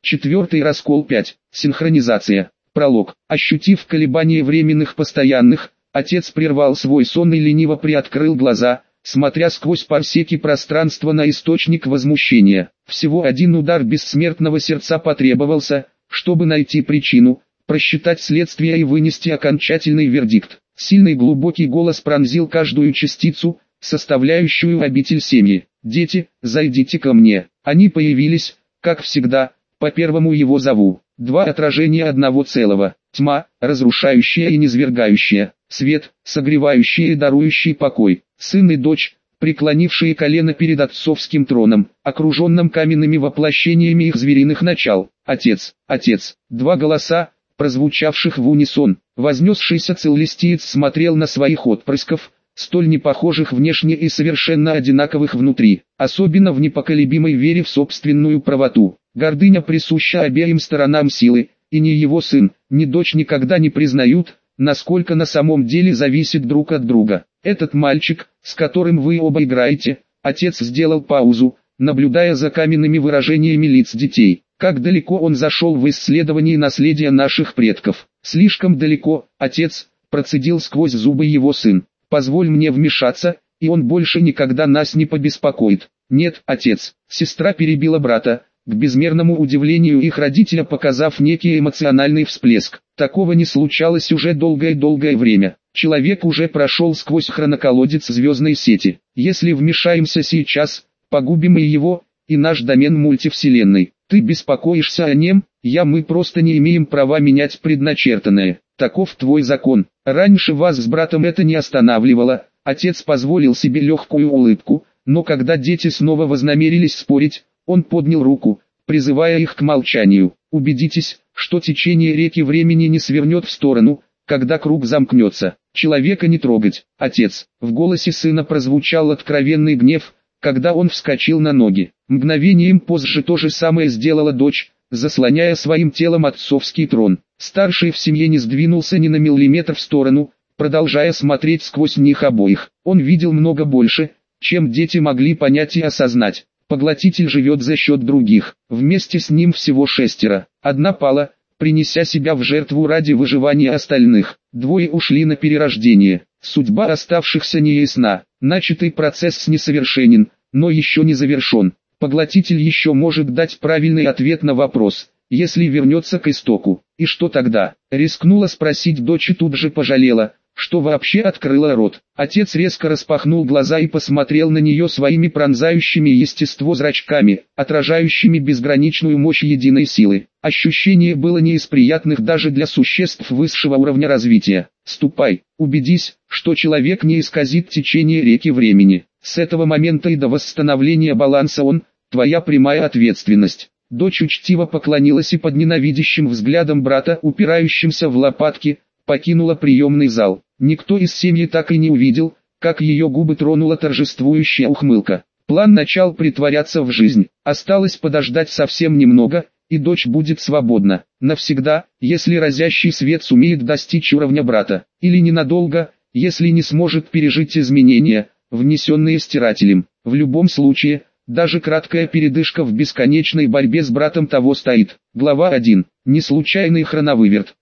Четвертый раскол 5. Синхронизация. Пролог. Ощутив колебания временных постоянных, отец прервал свой сон и лениво приоткрыл глаза, смотря сквозь парсеки пространства на источник возмущения. Всего один удар бессмертного сердца потребовался, чтобы найти причину, просчитать следствие и вынести окончательный вердикт. Сильный глубокий голос пронзил каждую частицу, составляющую обитель семьи. «Дети, зайдите ко мне». Они появились, как всегда, по первому его зову. Два отражения одного целого. Тьма, разрушающая и низвергающая. Свет, согревающий и дарующий покой. Сын и дочь, преклонившие колено перед отцовским троном, окруженным каменными воплощениями их звериных начал. «Отец, отец». Два голоса, прозвучавших в унисон. Вознесшийся целестиец смотрел на своих отпрысков, столь непохожих внешне и совершенно одинаковых внутри, особенно в непоколебимой вере в собственную правоту. Гордыня присуща обеим сторонам силы, и ни его сын, ни дочь никогда не признают, насколько на самом деле зависит друг от друга. «Этот мальчик, с которым вы оба играете», отец сделал паузу, наблюдая за каменными выражениями лиц детей. «Как далеко он зашел в исследовании наследия наших предков?» «Слишком далеко, отец», процедил сквозь зубы его сын. «Позволь мне вмешаться, и он больше никогда нас не побеспокоит». «Нет, отец», сестра перебила брата, к безмерному удивлению их родителя показав некий эмоциональный всплеск. Такого не случалось уже долгое время. Человек уже прошел сквозь хроноколодец звездной сети. Если вмешаемся сейчас, погубим и его, и наш домен мультивселенной. Ты беспокоишься о нем, мы просто не имеем права менять предначертанное. Таков твой закон. Раньше вас с братом это не останавливало. Отец позволил себе легкую улыбку, но когда дети снова вознамерились спорить, он поднял руку, призывая их к молчанию. Убедитесь, что течение реки времени не свернет в сторону, когда круг замкнется. Человека не трогать. Отец. В голосе сына прозвучал откровенный гнев, когда он вскочил на ноги. Мгновением позже то же самое сделала дочь, заслоняя своим телом отцовский трон. Старший в семье не сдвинулся ни на миллиметр в сторону, продолжая смотреть сквозь них обоих. Он видел много больше, чем дети могли понять и осознать. Поглотитель живет за счет других. Вместе с ним всего 6. Одна пала, принеся себя в жертву ради выживания остальных. 2 ушли на перерождение. Судьба оставшихся неясна. Начатый процесс несовершенен, но еще не завершен. Поглотитель еще может дать правильный ответ на вопрос, если вернется к истоку. И что тогда? Рискнула спросить дочь и тут же пожалела, что вообще открыла рот. Отец резко распахнул глаза и посмотрел на нее своими пронзающими естество зрачками, отражающими безграничную мощь единой силы. Ощущение было не из приятных даже для существ высшего уровня развития. «Ступай, убедись, что человек не исказит течение реки времени. С этого момента и до восстановления баланса твоя прямая ответственность». Дочь учтиво поклонилась и под ненавидящим взглядом брата, упирающимся в лопатки, покинула приемный зал. Никто из семьи так и не увидел, как ее губы тронула торжествующая ухмылка. План начал притворяться в жизнь. Осталось подождать совсем немного, и дочь будет свободна. Навсегда, если разящий свет сумеет достичь уровня брата. Или ненадолго, если не сможет пережить изменения, внесенные стирателем. В любом случае, даже краткая передышка в бесконечной борьбе с братом того стоит. Глава 1. Неслучайный хроновыверт.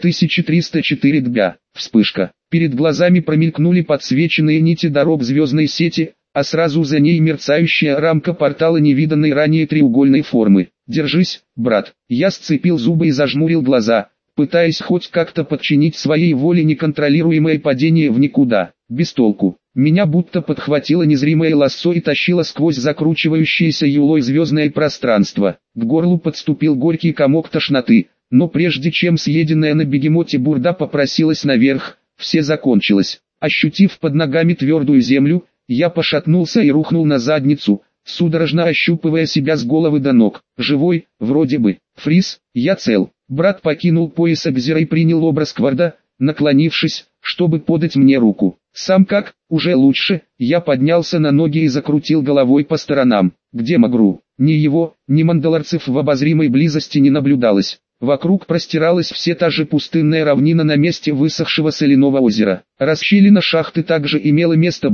2304 дбя. Вспышка. Перед глазами промелькнули подсвеченные нити дорог звездной сети, а сразу за ней мерцающая рамка портала невиданной ранее треугольной формы. «Держись, брат». Я сцепил зубы и зажмурил глаза, пытаясь хоть как-то подчинить своей воле неконтролируемое падение в никуда. Без толку. Меня будто подхватило незримое лассо и тащило сквозь закручивающееся юлой звездное пространство. К горлу подступил горький комок тошноты, но прежде чем съеденная на бегемоте бурда попросилась наверх, все закончилось. Ощутив под ногами твердую землю, я пошатнулся и рухнул на задницу, судорожно ощупывая себя с головы до ног. Живой, вроде бы. Фриз, я цел. Брат покинул пояс Абзера и принял образ Кварда, наклонившись, чтобы подать мне руку. Сам как, уже лучше, я поднялся на ноги и закрутил головой по сторонам. Где Магру? Ни его, ни мандалорцев в обозримой близости не наблюдалось. Вокруг простиралась все та же пустынная равнина на месте высохшего соляного озера. Расщелина шахты также имела место быть,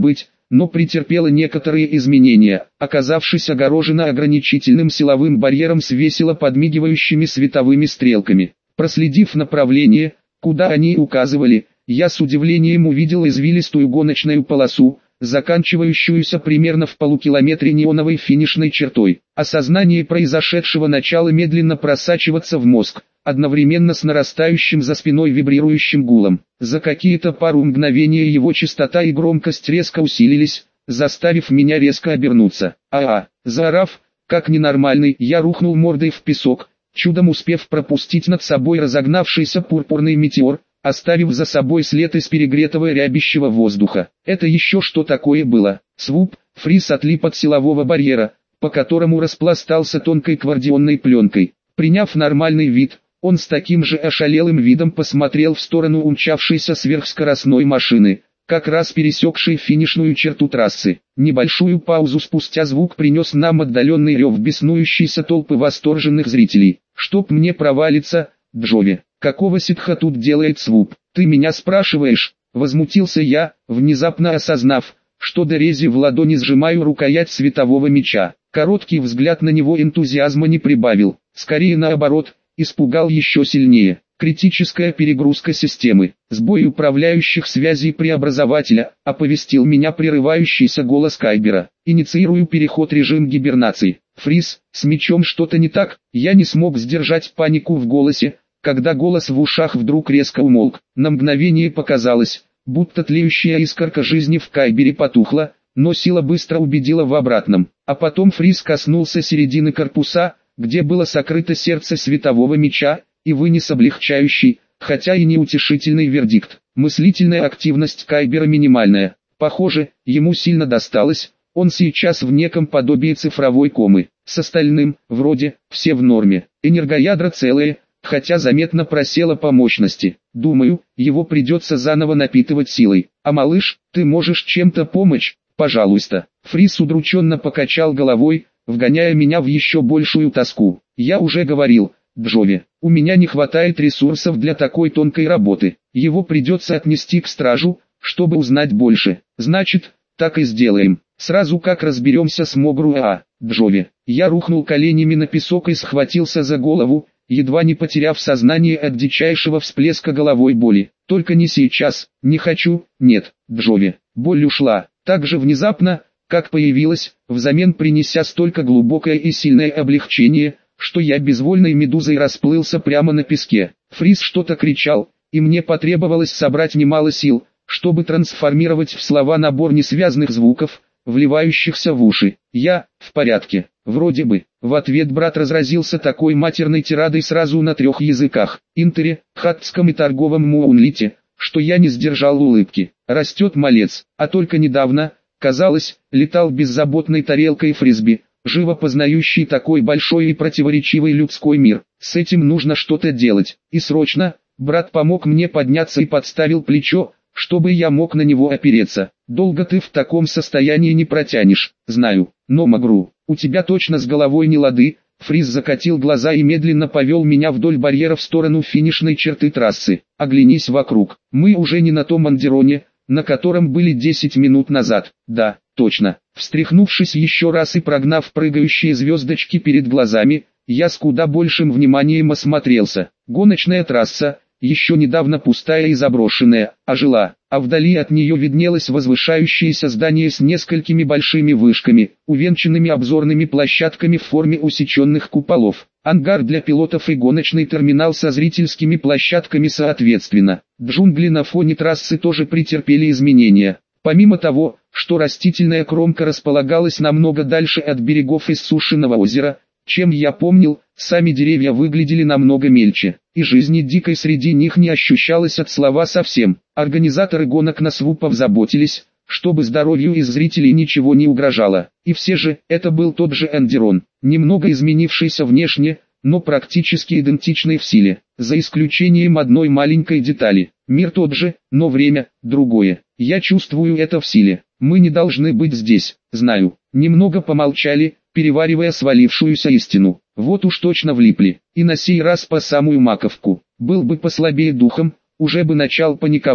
но претерпела некоторые изменения, оказавшись огорожена ограничительным силовым барьером с весело подмигивающими световыми стрелками. Проследив направление, куда они указывали, я с удивлением увидел извилистую гоночную полосу, заканчивающуюся примерно в полукилометре неоновой финишной чертой. Осознание произошедшего начало медленно просачиваться в мозг, одновременно с нарастающим за спиной вибрирующим гулом. За какие-то пару мгновений его частота и громкость резко усилились, заставив меня резко обернуться. Заорав, как ненормальный, я рухнул мордой в песок, чудом успев пропустить над собой разогнавшийся пурпурный метеор, оставив за собой след из перегретого рябящего воздуха. Это еще что такое было? Свуп, фриз отлип от силового барьера, по которому распластался тонкой квардионной пленкой. Приняв нормальный вид, он с таким же ошалелым видом посмотрел в сторону умчавшейся сверхскоростной машины, как раз пересекшей финишную черту трассы. Небольшую паузу спустя звук принес нам отдаленный рев беснующейся толпы восторженных зрителей. «Чтоб мне провалиться, Джови, какого ситха тут делает Свуп? Ты меня спрашиваешь?» — возмутился я, внезапно осознав, что до рези в ладони сжимаю рукоять светового меча. Короткий взгляд на него энтузиазма не прибавил, скорее наоборот, испугал еще сильнее. Критическая перегрузка системы, сбой управляющих связей преобразователя, оповестил меня прерывающийся голос Кайбера. Инициирую переход режим гибернации. Фриз, с мечом что-то не так? Я не смог сдержать панику в голосе, когда голос в ушах вдруг резко умолк. На мгновение показалось, будто тлеющая искорка жизни в Кайбере потухла, но сила быстро убедила в обратном. А потом Фриз коснулся середины корпуса, где было сокрыто сердце светового меча, и вынес облегчающий, хотя и неутешительный вердикт. Мыслительная активность Кайбера минимальная. Похоже, ему сильно досталось, он сейчас в неком подобии цифровой комы. С остальным, вроде, все в норме. Энергоядра целые, хотя заметно просело по мощности. Думаю, его придется заново напитывать силой. А малыш, ты можешь чем-то помочь? Пожалуйста. Фриз удрученно покачал головой, вгоняя меня в еще большую тоску. Я уже говорил, Джови, у меня не хватает ресурсов для такой тонкой работы. Его придется отнести к стражу, чтобы узнать больше. Значит, так и сделаем. Сразу как разберемся с Могру Джови. Я рухнул коленями на песок и схватился за голову, едва не потеряв сознание от дичайшего всплеска головой боли. Только не сейчас, не хочу, нет, Джови. Боль ушла, так же внезапно, как появилась, взамен принеся столько глубокое и сильное облегчение, что я безвольной медузой расплылся прямо на песке. Фриз что-то кричал, и мне потребовалось собрать немало сил, чтобы трансформировать в слова набор несвязных звуков, вливающихся в уши. Я, в порядке, вроде бы. В ответ брат разразился такой матерной тирадой сразу на 3 языках, интере, хаттском и торговом муунлите, что я не сдержал улыбки. Растет малец, а только недавно, казалось, летал беззаботной тарелкой фрисби, живо познающий такой большой и противоречивый людской мир. С этим нужно что-то делать, и срочно. Брат помог мне подняться и подставил плечо, чтобы я мог на него опереться. Долго ты в таком состоянии не протянешь, знаю, но Могру, у тебя точно с головой не лады. Фриз закатил глаза и медленно повел меня вдоль барьера в сторону финишной черты трассы. Оглянись вокруг, мы уже не на том андероне, на котором были 10 минут назад. Да, точно. Встряхнувшись еще раз и прогнав прыгающие звездочки перед глазами, я с куда большим вниманием осмотрелся. Гоночная трасса, еще недавно пустая и заброшенная, ожила, а вдали от нее виднелось возвышающееся здание с несколькими большими вышками, увенчанными обзорными площадками в форме усеченных куполов, ангар для пилотов и гоночный терминал со зрительскими площадками соответственно. Джунгли на фоне трассы тоже претерпели изменения. Помимо того, что растительная кромка располагалась намного дальше от берегов иссушенного озера, чем я помнил, сами деревья выглядели намного мельче, и жизни дикой среди них не ощущалось от слова совсем. Организаторы гонок на свупов заботились, чтобы здоровью из зрителей ничего не угрожало. И все же, это был тот же Эндерон, немного изменившийся внешне, но практически идентичный в силе, за исключением одной маленькой детали. Мир тот же, но время другое. Я чувствую это в силе. Мы не должны быть здесь, знаю. Немного помолчали, переваривая свалившуюся истину. Вот уж точно влипли, и на сей раз по самую маковку. Был бы послабее духом, уже бы начал паниковать,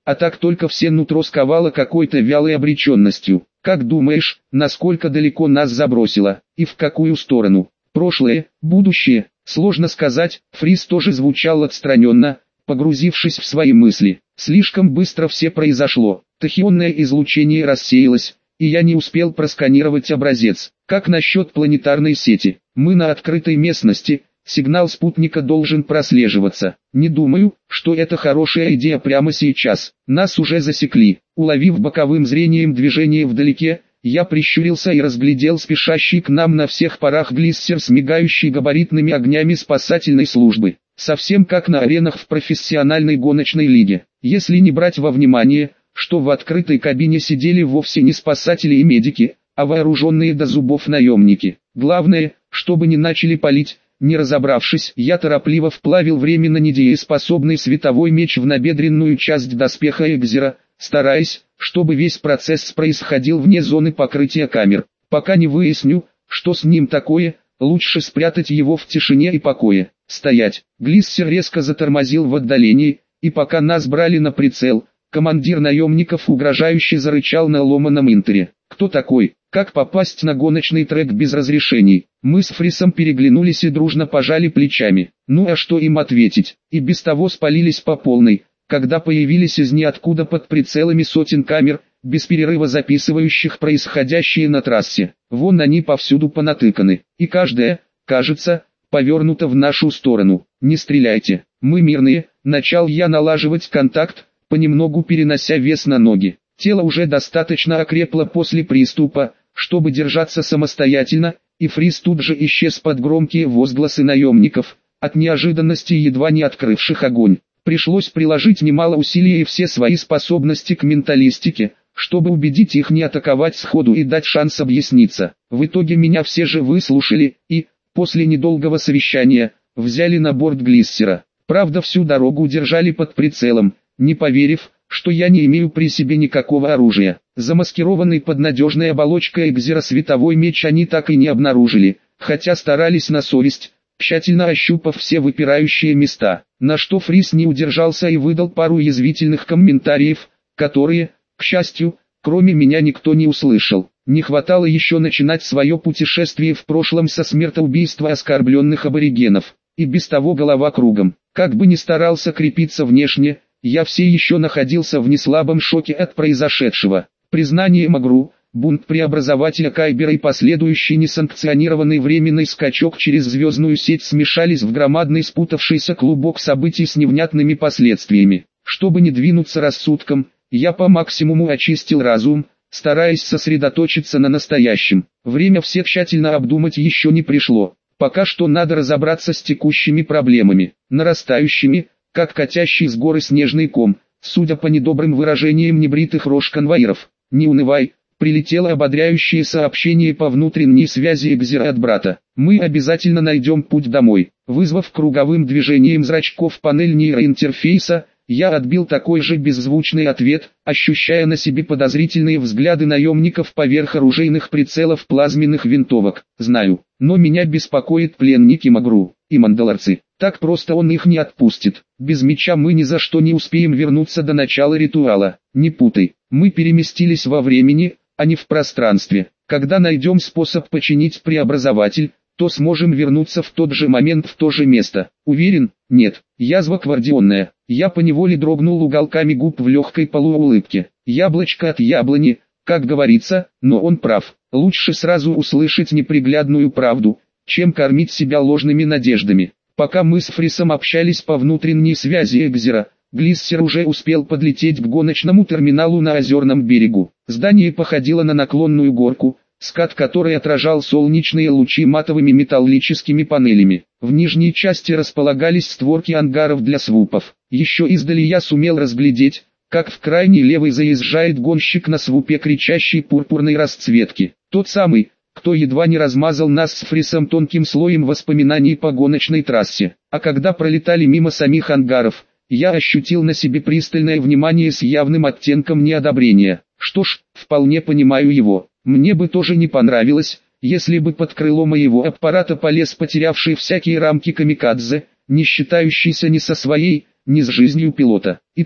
а так только все нутро сковало какой-то вялой обреченностью. Как думаешь, насколько далеко нас забросило, и в какую сторону? Прошлое, будущее, сложно сказать. Фриз тоже звучал отстраненно, погрузившись в свои мысли. Слишком быстро все произошло, тахионное излучение рассеялось, и я не успел просканировать образец. Как насчет планетарной сети? Мы на открытой местности, сигнал спутника должен прослеживаться. Не думаю, что это хорошая идея прямо сейчас. Нас уже засекли. Уловив боковым зрением движение вдалеке, я прищурился и разглядел спешащий к нам на всех парах глиссер с мигающей габаритными огнями спасательной службы. Совсем как на аренах в профессиональной гоночной лиге. Если не брать во внимание, что в открытой кабине сидели вовсе не спасатели и медики, а вооруженные до зубов наемники. Главное, чтобы не начали палить. Не разобравшись, я торопливо вплавил временно недееспособный световой меч в набедренную часть доспеха Экзера, стараясь, чтобы весь процесс происходил вне зоны покрытия камер. Пока не выясню, что с ним такое, лучше спрятать его в тишине и покое. Стоять! Глиссер резко затормозил в отдалении, и пока нас брали на прицел, командир наемников угрожающе зарычал на ломаном интере. Кто такой? Как попасть на гоночный трек без разрешений? Мы с Фрисом переглянулись и дружно пожали плечами. Ну а что им ответить? И без того спалились по полной, когда появились из ниоткуда под прицелами сотен камер, без перерыва записывающих происходящее на трассе. Вон они повсюду понатыканы, и каждая, кажется, повернута в нашу сторону. Не стреляйте, мы мирные. Начал я налаживать контакт, понемногу перенося вес на ноги. Тело уже достаточно окрепло после приступа, чтобы держаться самостоятельно, и Фриз тут же исчез под громкие возгласы наемников, от неожиданности едва не открывших огонь. Пришлось приложить немало усилий и все свои способности к менталистике, чтобы убедить их не атаковать сходу и дать шанс объясниться. В итоге меня все же выслушали и, после недолгого совещания, взяли на борт глиссера. Правда, всю дорогу держали под прицелом, не поверив, что я не имею при себе никакого оружия. Замаскированный под надежной оболочкой Экзера световой меч они так и не обнаружили, хотя старались на совесть, тщательно ощупав все выпирающие места, на что Фриз не удержался и выдал пару язвительных комментариев, которые, к счастью, кроме меня никто не услышал. Не хватало еще начинать свое путешествие в прошлом со смертоубийства оскорбленных аборигенов, и без того голова кругом. Как бы ни старался крепиться внешне, я все еще находился в неслабом шоке от произошедшего. Признание Магру, бунт преобразователя Кайбера и последующий несанкционированный временный скачок через звездную сеть смешались в громадный спутавшийся клубок событий с невнятными последствиями. Чтобы не двинуться рассудком, я по максимуму очистил разум, стараясь сосредоточиться на настоящем. Время все тщательно обдумать еще не пришло. Пока что надо разобраться с текущими проблемами, нарастающими, как катящий с горы снежный ком, судя по недобрым выражениям небритых рож конвоиров. «Не унывай», прилетело ободряющее сообщение по внутренней связи Экзера от брата. «Мы обязательно найдем путь домой». Вызвав круговым движением зрачков панель нейроинтерфейса, я отбил такой же беззвучный ответ, ощущая на себе подозрительные взгляды наемников поверх оружейных прицелов плазменных винтовок. Знаю, но меня беспокоит пленники Магру и мандалорцы. Так просто он их не отпустит. Без меча мы ни за что не успеем вернуться до начала ритуала. Не путай, мы переместились во времени, а не в пространстве. Когда найдем способ починить преобразователь, то сможем вернуться в тот же момент в то же место. Уверен? Нет. Язва гвардионная. Я поневоле дрогнул уголками губ в легкой полуулыбке. Яблочко от яблони, как говорится, но он прав. Лучше сразу услышать неприглядную правду, чем кормить себя ложными надеждами. Пока мы с Фрисом общались по внутренней связи Экзера, глиссер уже успел подлететь к гоночному терминалу на озерном берегу. Здание походило на наклонную горку, скат которой отражал солнечные лучи матовыми металлическими панелями. В нижней части располагались створки ангаров для свупов. Еще издали я сумел разглядеть, как в крайней левой заезжает гонщик на свупе кричащей пурпурной расцветки. Тот самый, кто едва не размазал нас с Фрисом тонким слоем воспоминаний по гоночной трассе. А когда пролетали мимо самих ангаров, я ощутил на себе пристальное внимание с явным оттенком неодобрения. Что ж, вполне понимаю его. Мне бы тоже не понравилось, если бы под крыло моего аппарата полез потерявший всякие рамки камикадзе, не считающийся ни со своей, ни с жизнью пилота. И то,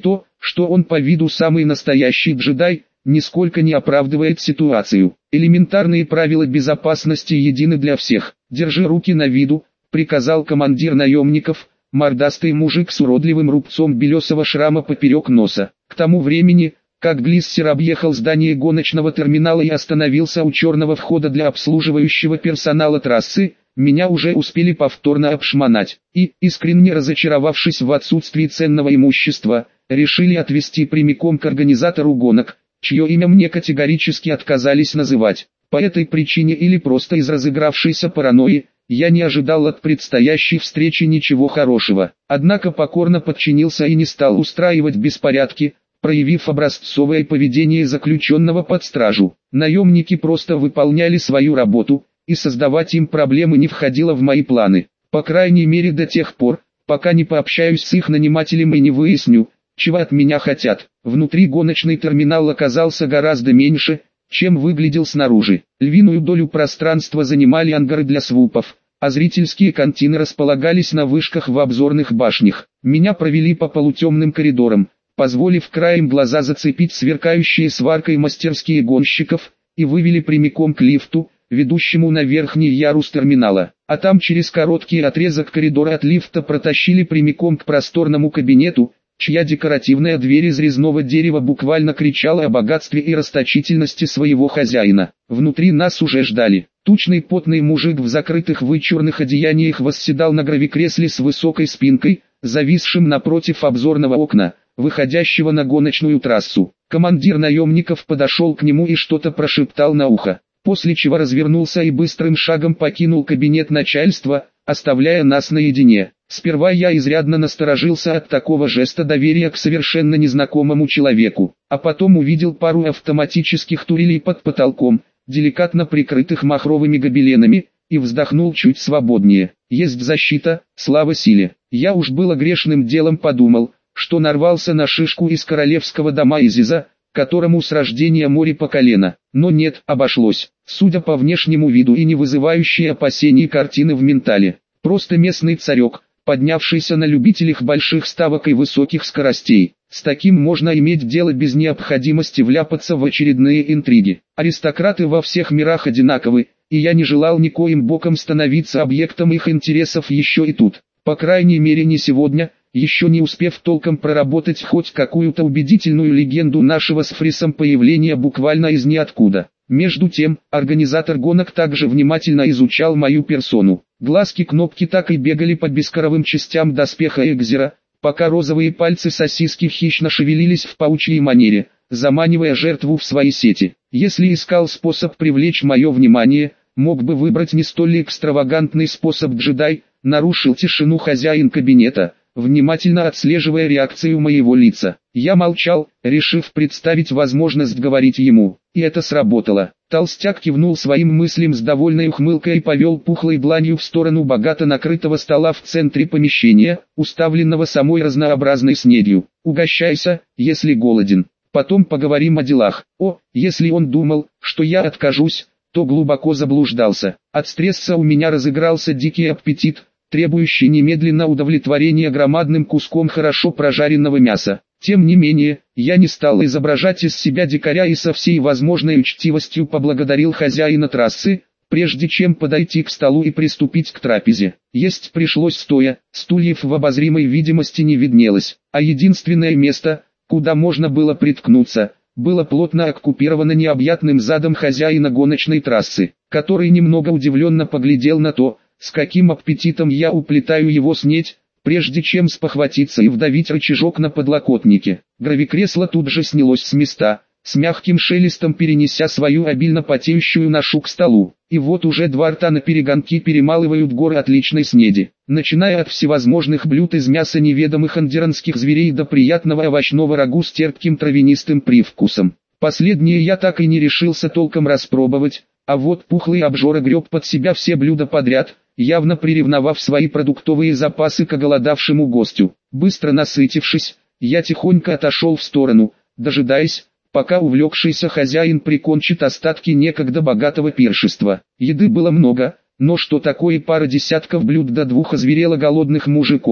что он по виду самый настоящий джедай, нисколько не оправдывает ситуацию. Элементарные правила безопасности едины для всех. «Держи руки на виду», — приказал командир наемников, мордастый мужик с уродливым рубцом белесого шрама поперек носа. К тому времени, как Глиссер объехал здание гоночного терминала и остановился у черного входа для обслуживающего персонала трассы, меня уже успели повторно обшмонать, и, искренне разочаровавшись в отсутствии ценного имущества, решили отвезти прямиком к организатору гонок, чье имя мне категорически отказались называть. По этой причине или просто из разыгравшейся паранойи, я не ожидал от предстоящей встречи ничего хорошего. Однако покорно подчинился и не стал устраивать беспорядки, проявив образцовое поведение заключенного под стражу. Наемники просто выполняли свою работу, и создавать им проблемы не входило в мои планы. По крайней мере до тех пор, пока не пообщаюсь с их нанимателем и не выясню, чего от меня хотят. Внутри гоночный терминал оказался гораздо меньше, чем выглядел снаружи. Львиную долю пространства занимали ангары для свупов, а зрительские кантины располагались на вышках в обзорных башнях. Меня провели по полутемным коридорам, позволив краем глаза зацепить сверкающие сваркой мастерские гонщиков, и вывели прямиком к лифту, ведущему на верхний ярус терминала. А там через короткий отрезок коридора от лифта протащили прямиком к просторному кабинету, чья декоративная дверь из резного дерева буквально кричала о богатстве и расточительности своего хозяина. Внутри нас уже ждали. Тучный потный мужик в закрытых вычурных одеяниях восседал на гравикресле с высокой спинкой, зависшим напротив обзорного окна, выходящего на гоночную трассу. Командир наемников подошел к нему и что-то прошептал на ухо, после чего развернулся и быстрым шагом покинул кабинет начальства, оставляя нас наедине. Сперва я изрядно насторожился от такого жеста доверия к совершенно незнакомому человеку, а потом увидел пару автоматических турелей под потолком, деликатно прикрытых махровыми гобеленами, и вздохнул чуть свободнее. Есть защита, слава силе. Я уж было грешным делом подумал, что нарвался на шишку из королевского дома Изиза, которому с рождения море по колено. Но нет, обошлось. Судя по внешнему виду и не вызывающей опасений картины в ментале, просто местный царек, поднявшийся на любителях больших ставок и высоких скоростей. С таким можно иметь дело без необходимости вляпаться в очередные интриги. Аристократы во всех мирах одинаковы, и я не желал никоим боком становиться объектом их интересов еще и тут. По крайней мере не сегодня, еще не успев толком проработать хоть какую-то убедительную легенду нашего с Фрисом появления буквально из ниоткуда. Между тем, организатор гонок также внимательно изучал мою персону. Глазки-кнопки так и бегали по бескоровым частям доспеха Экзера, пока розовые пальцы сосиски хищно шевелились в паучьей манере, заманивая жертву в свои сети. Если искал способ привлечь мое внимание, мог бы выбрать не столь экстравагантный способ джедай, нарушил тишину хозяин кабинета, внимательно отслеживая реакцию моего лица. Я молчал, решив представить возможность говорить ему, и это сработало. Толстяк кивнул своим мыслям с довольной ухмылкой и повел пухлой дланью в сторону богато накрытого стола в центре помещения, уставленного самой разнообразной снедью. «Угощайся, если голоден. Потом поговорим о делах». Если он думал, что я откажусь, то глубоко заблуждался. От стресса у меня разыгрался дикий аппетит, требующий немедленно удовлетворения громадным куском хорошо прожаренного мяса. Тем не менее, я не стал изображать из себя дикаря и со всей возможной учтивостью поблагодарил хозяина трассы, прежде чем подойти к столу и приступить к трапезе. Есть пришлось стоя, стульев в обозримой видимости не виднелось, а единственное место, куда можно было приткнуться, было плотно оккупировано необъятным задом хозяина гоночной трассы, который немного удивленно поглядел на то, с каким аппетитом я уплетаю его снеть, прежде чем спохватиться и вдавить рычажок на подлокотнике. Гравикресло тут же снялось с места, с мягким шелестом перенеся свою обильно потеющую ношу к столу. И вот уже два рта наперегонки перемалывают горы отличной снеди, начиная от всевозможных блюд из мяса неведомых андеранских зверей до приятного овощного рагу с терпким травянистым привкусом. Последнее я так и не решился толком распробовать, а вот пухлый обжора греб под себя все блюда подряд, явно приревновав свои продуктовые запасы к оголодавшему гостю. Быстро насытившись, я тихонько отошел в сторону, дожидаясь, пока увлекшийся хозяин прикончит остатки некогда богатого пиршества. Еды было много, но что такое пара десятков блюд до двух озверело голодных мужиков,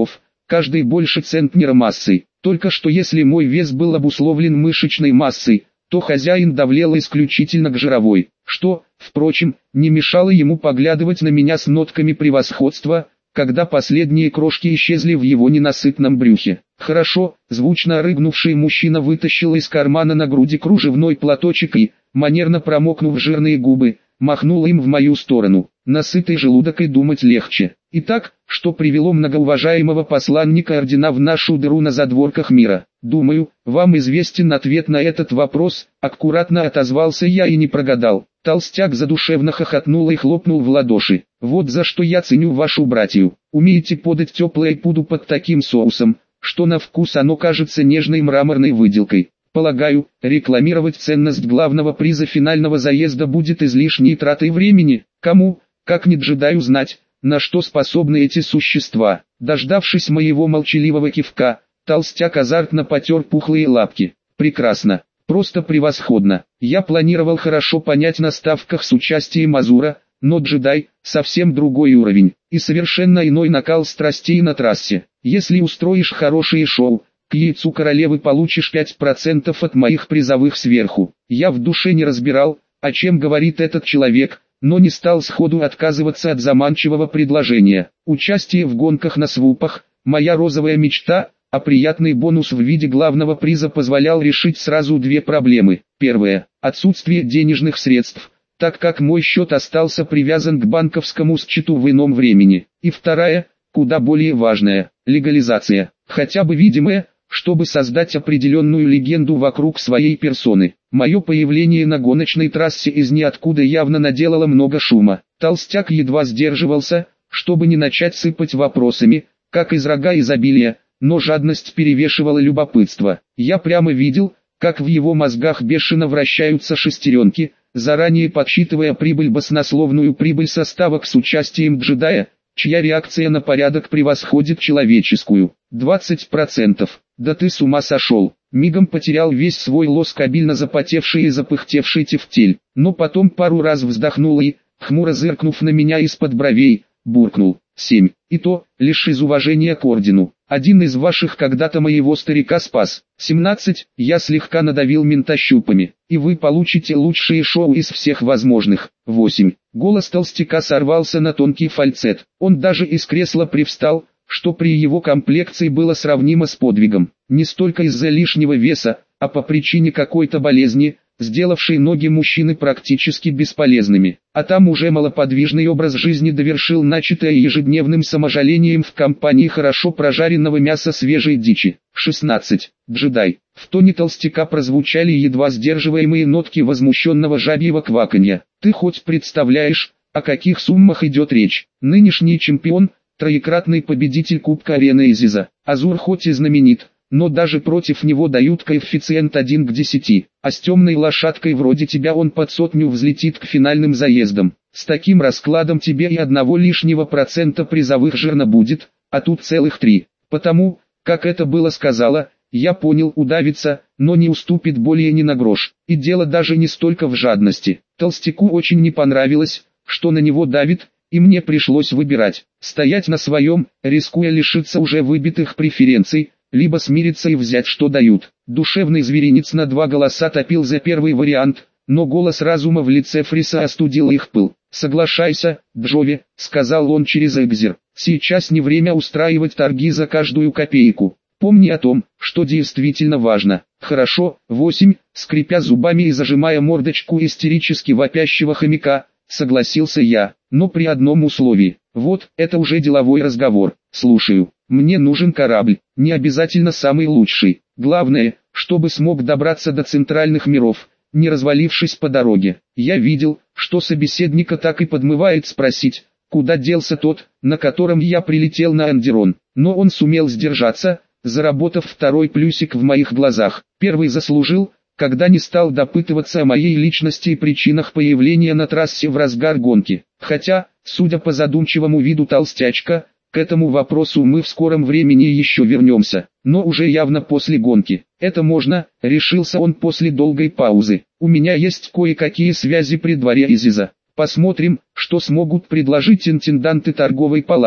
каждый больше центнера массой. Только что если мой вес был обусловлен мышечной массой, то хозяин давлел исключительно к жировой, что, впрочем, не мешало ему поглядывать на меня с нотками превосходства, когда последние крошки исчезли в его ненасытном брюхе. «Хорошо», — звучно рыгнувший мужчина вытащил из кармана на груди кружевной платочек и, манерно промокнув жирные губы, махнул им в мою сторону. На сытый желудок и думать легче. Итак, что привело многоуважаемого посланника ордена в нашу дыру на задворках мира? Думаю, вам известен ответ на этот вопрос, аккуратно отозвался я и не прогадал. Толстяк задушевно хохотнул и хлопнул в ладоши. Вот за что я ценю вашу братью. Умеете подать теплое пуду под таким соусом, что на вкус оно кажется нежной мраморной выделкой. Полагаю, рекламировать ценность главного приза финального заезда будет излишней тратой времени. Кому, как не джедаю, знать, на что способны эти существа. Дождавшись моего молчаливого кивка, толстяк азартно потер пухлые лапки. Прекрасно, просто превосходно. Я планировал хорошо понять на ставках с участием Азура, но джедай – совсем другой уровень, и совершенно иной накал страстей на трассе. Если устроишь хорошее шоу, к яйцу королевы получишь 5% от моих призовых сверху. Я в душе не разбирал, о чем говорит этот человек, но не стал сходу отказываться от заманчивого предложения. Участие в гонках на свупах – моя розовая мечта, а приятный бонус в виде главного приза позволял решить сразу две проблемы. Первая – отсутствие денежных средств, так как мой счет остался привязан к банковскому счету в ином времени. И вторая, куда более важная – легализация, хотя бы видимая, чтобы создать определенную легенду вокруг своей персоны. Мое появление на гоночной трассе из ниоткуда явно наделало много шума. Толстяк едва сдерживался, чтобы не начать сыпать вопросами, как из рога изобилия, но жадность перевешивала любопытство. Я прямо видел, как в его мозгах бешено вращаются шестеренки, заранее подсчитывая баснословную прибыль со ставок с участием джедая, чья реакция на порядок превосходит человеческую. 20%. Да ты с ума сошел. Мигом потерял весь свой лоск обильно запотевший и запыхтевший тефтель, но потом пару раз вздохнул и, хмуро зыркнув на меня из-под бровей, буркнул. 7. И то, лишь из уважения к ордену. Один из ваших когда-то моего старика спас. 17. Я слегка надавил ментощупами, и вы получите лучшее шоу из всех возможных. 8. Голос толстяка сорвался на тонкий фальцет. Он даже из кресла привстал, что при его комплекции было сравнимо с подвигом. Не столько из-за лишнего веса, а по причине какой-то болезни, сделавшей ноги мужчины практически бесполезными. А там уже малоподвижный образ жизни довершил начатое ежедневным саможалением в компании хорошо прожаренного мяса свежей дичи. 16. Джедай. В тоне толстяка прозвучали едва сдерживаемые нотки возмущенного жабьего кваканья. Ты хоть представляешь, о каких суммах идет речь? Нынешний чемпион, троекратный победитель Кубка Арены Изиза. Азур хоть и знаменит, но даже против него дают коэффициент 1 к 10, а с темной лошадкой вроде тебя он под 100 взлетит к финальным заездам. С таким раскладом тебе и одного лишнего процента призовых жирно будет, а тут целых 3. Потому, как это было сказала, я понял, удавится, но не уступит более ни на грош. И дело даже не столько в жадности. Толстяку очень не понравилось, что на него давит, и мне пришлось выбирать, стоять на своем, рискуя лишиться уже выбитых преференций, либо смириться и взять что дают. Душевный зверинец на 2 голоса топил за первый вариант, но голос разума в лице Фриса остудил их пыл. «Соглашайся, Джови», — сказал он через экзер, — «сейчас не время устраивать торги за каждую копейку. Помни о том, что действительно важно». «Хорошо». 8, скрипя зубами и зажимая мордочку истерически вопящего хомяка, согласился я, но при одном условии. Вот, это уже деловой разговор. Слушаю. Мне нужен корабль, не обязательно самый лучший. Главное, чтобы смог добраться до центральных миров, не развалившись по дороге. Я видел, что собеседника так и подмывает спросить, куда делся тот, на котором я прилетел на Андерон. Но он сумел сдержаться, заработав второй плюсик в моих глазах. Первый заслужил, когда не стал допытываться о моей личности и причинах появления на трассе в разгар гонки. Хотя, судя по задумчивому виду толстячка, к этому вопросу мы в скором времени еще вернемся, но уже явно после гонки. Это можно, решился он после долгой паузы. У меня есть кое-какие связи при дворе Изиза. Посмотрим, что смогут предложить интенданты торговой палаты.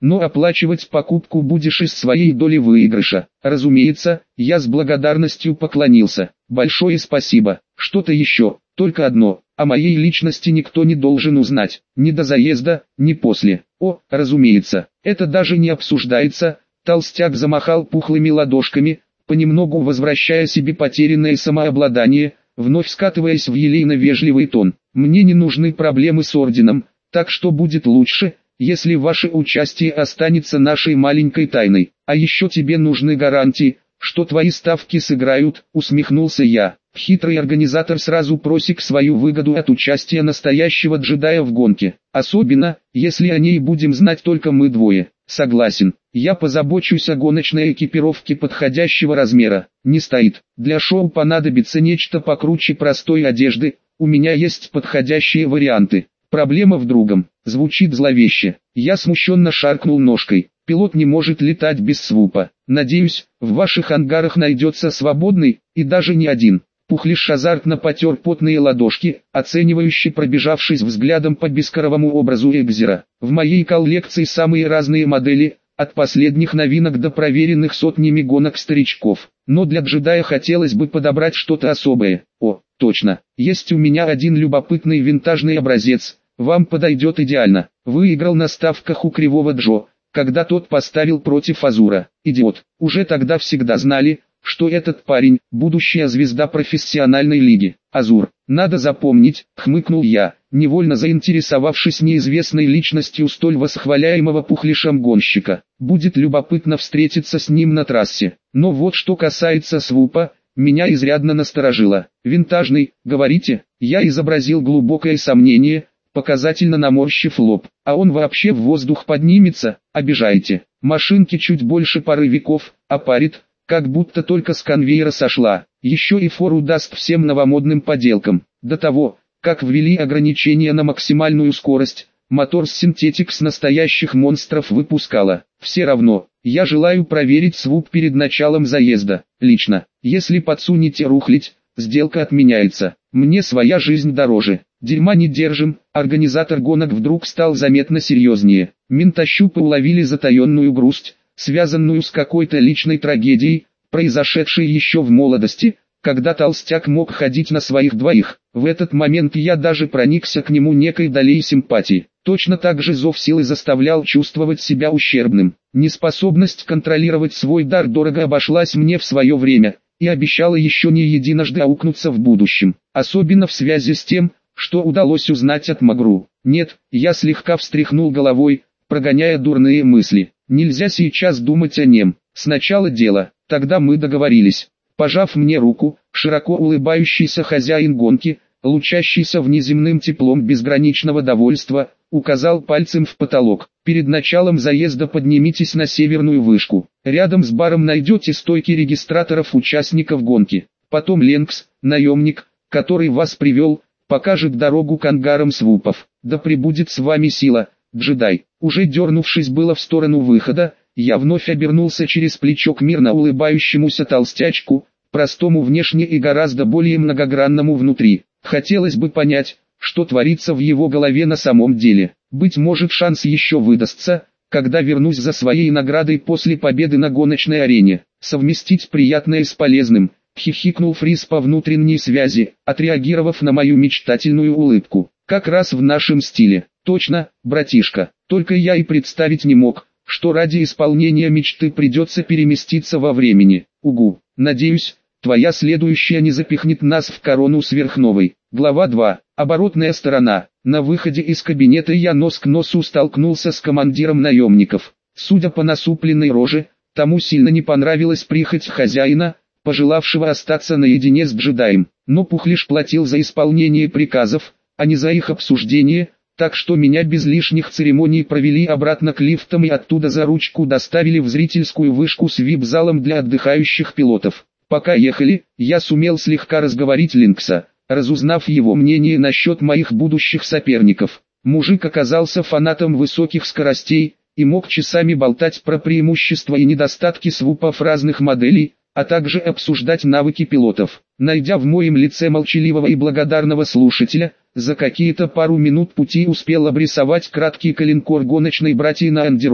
но оплачивать покупку будешь из своей доли выигрыша. Разумеется, я с благодарностью поклонился. Большое спасибо. Что-то еще, только одно. О моей личности никто не должен узнать. Ни до заезда, ни после. О, разумеется, это даже не обсуждается. Толстяк замахал пухлыми ладошками, понемногу возвращая себе потерянное самообладание, вновь скатываясь в елейно-вежливый тон. Мне не нужны проблемы с орденом, так что будет лучше, если ваше участие останется нашей маленькой тайной. А еще тебе нужны гарантии, что твои ставки сыграют, усмехнулся я. Хитрый организатор сразу просек свою выгоду от участия настоящего джедая в гонке. Особенно, если о ней будем знать только мы двое. Согласен, я позабочусь о гоночной экипировке подходящего размера. Не стоит. Для шоу понадобится нечто покруче простой одежды, у меня есть подходящие варианты. Проблема в другом. Звучит зловеще. Я смущенно шаркнул ножкой. Пилот не может летать без свупа. Надеюсь, в ваших ангарах найдется свободный, и даже не один. Пухлиш азартно потер потные ладошки, оценивающе пробежавшись взглядом по бескоровому образу Экзера. В моей коллекции самые разные модели, от последних новинок до проверенных сотнями гонок старичков. Но для джедая хотелось бы подобрать что-то особое. О, точно, есть у меня один любопытный винтажный образец, вам подойдет идеально. Выиграл на ставках у Кривого Джо, когда тот поставил против Азура. Идиот, уже тогда всегда знали, что этот парень – будущая звезда профессиональной лиги. Азур, надо запомнить, хмыкнул я, невольно заинтересовавшись неизвестной личностью столь восхваляемого пухлишем гонщика. Будет любопытно встретиться с ним на трассе. Но вот что касается свупа, меня изрядно насторожило. Винтажный, говорите? Я изобразил глубокое сомнение, показательно наморщив лоб. А он вообще в воздух поднимется? Обижаете. Машинке чуть больше пары веков, а парит, как будто только с конвейера сошла. Еще и фору даст всем новомодным поделкам. До того, как ввели ограничения на максимальную скорость, мотор с Synthetics настоящих монстров выпускала. Все равно, я желаю проверить свуп перед началом заезда. Лично, если подсунете рухлить, сделка отменяется. Мне своя жизнь дороже. Дерьма не держим. Организатор гонок вдруг стал заметно серьезнее. Ментощупы уловили затаенную грусть, связанную с какой-то личной трагедией, произошедшей еще в молодости, когда толстяк мог ходить на своих двоих. В этот момент я даже проникся к нему некой долей симпатии. Точно так же зов силы заставлял чувствовать себя ущербным. Неспособность контролировать свой дар дорого обошлась мне в свое время, и обещала еще не единожды аукнуться в будущем. Особенно в связи с тем, что удалось узнать от Магру. Нет, я слегка встряхнул головой, прогоняя дурные мысли. Нельзя сейчас думать о нем. Сначала дело, тогда мы договорились. Пожав мне руку, широко улыбающийся хозяин гонки, лучащийся внеземным теплом безграничного довольства, указал пальцем в потолок. Перед началом заезда поднимитесь на северную вышку. Рядом с баром найдете стойки регистраторов участников гонки. Потом Ленкс, наемник, который вас привел, покажет дорогу к ангарам свупов. Да пребудет с вами сила, джедай. Уже дернувшись было в сторону выхода, я вновь обернулся через плечо к мирно улыбающемуся толстячку, простому внешне и гораздо более многогранному внутри. Хотелось бы понять, что творится в его голове на самом деле. Быть может, шанс еще выдастся, когда вернусь за своей наградой после победы на гоночной арене. Совместить приятное с полезным, хихикнул Фриз по внутренней связи, отреагировав на мою мечтательную улыбку. Как раз в нашем стиле. Точно, братишка, только я и представить не мог, что ради исполнения мечты придется переместиться во времени. Угу, надеюсь, твоя следующая не запихнет нас в корону сверхновой. Глава 2. Оборотная сторона. На выходе из кабинета я нос к носу столкнулся с командиром наемников. Судя по насупленной роже, тому сильно не понравилась прихоть хозяина, пожелавшего остаться наедине с джедаем. Но Пухлиш платил за исполнение приказов, а не за их обсуждение, так что меня без лишних церемоний провели обратно к лифтам и оттуда за ручку доставили в зрительскую вышку с вип-залом для отдыхающих пилотов. Пока ехали, я сумел слегка разговорить Линкса, разузнав его мнение насчет моих будущих соперников. Мужик оказался фанатом высоких скоростей, и мог часами болтать про преимущества и недостатки свупов разных моделей, а также обсуждать навыки пилотов. Найдя в моем лице молчаливого и благодарного слушателя, за какие-то пару минут пути успел обрисовать краткий коленкор гоночной братьи на Андероне.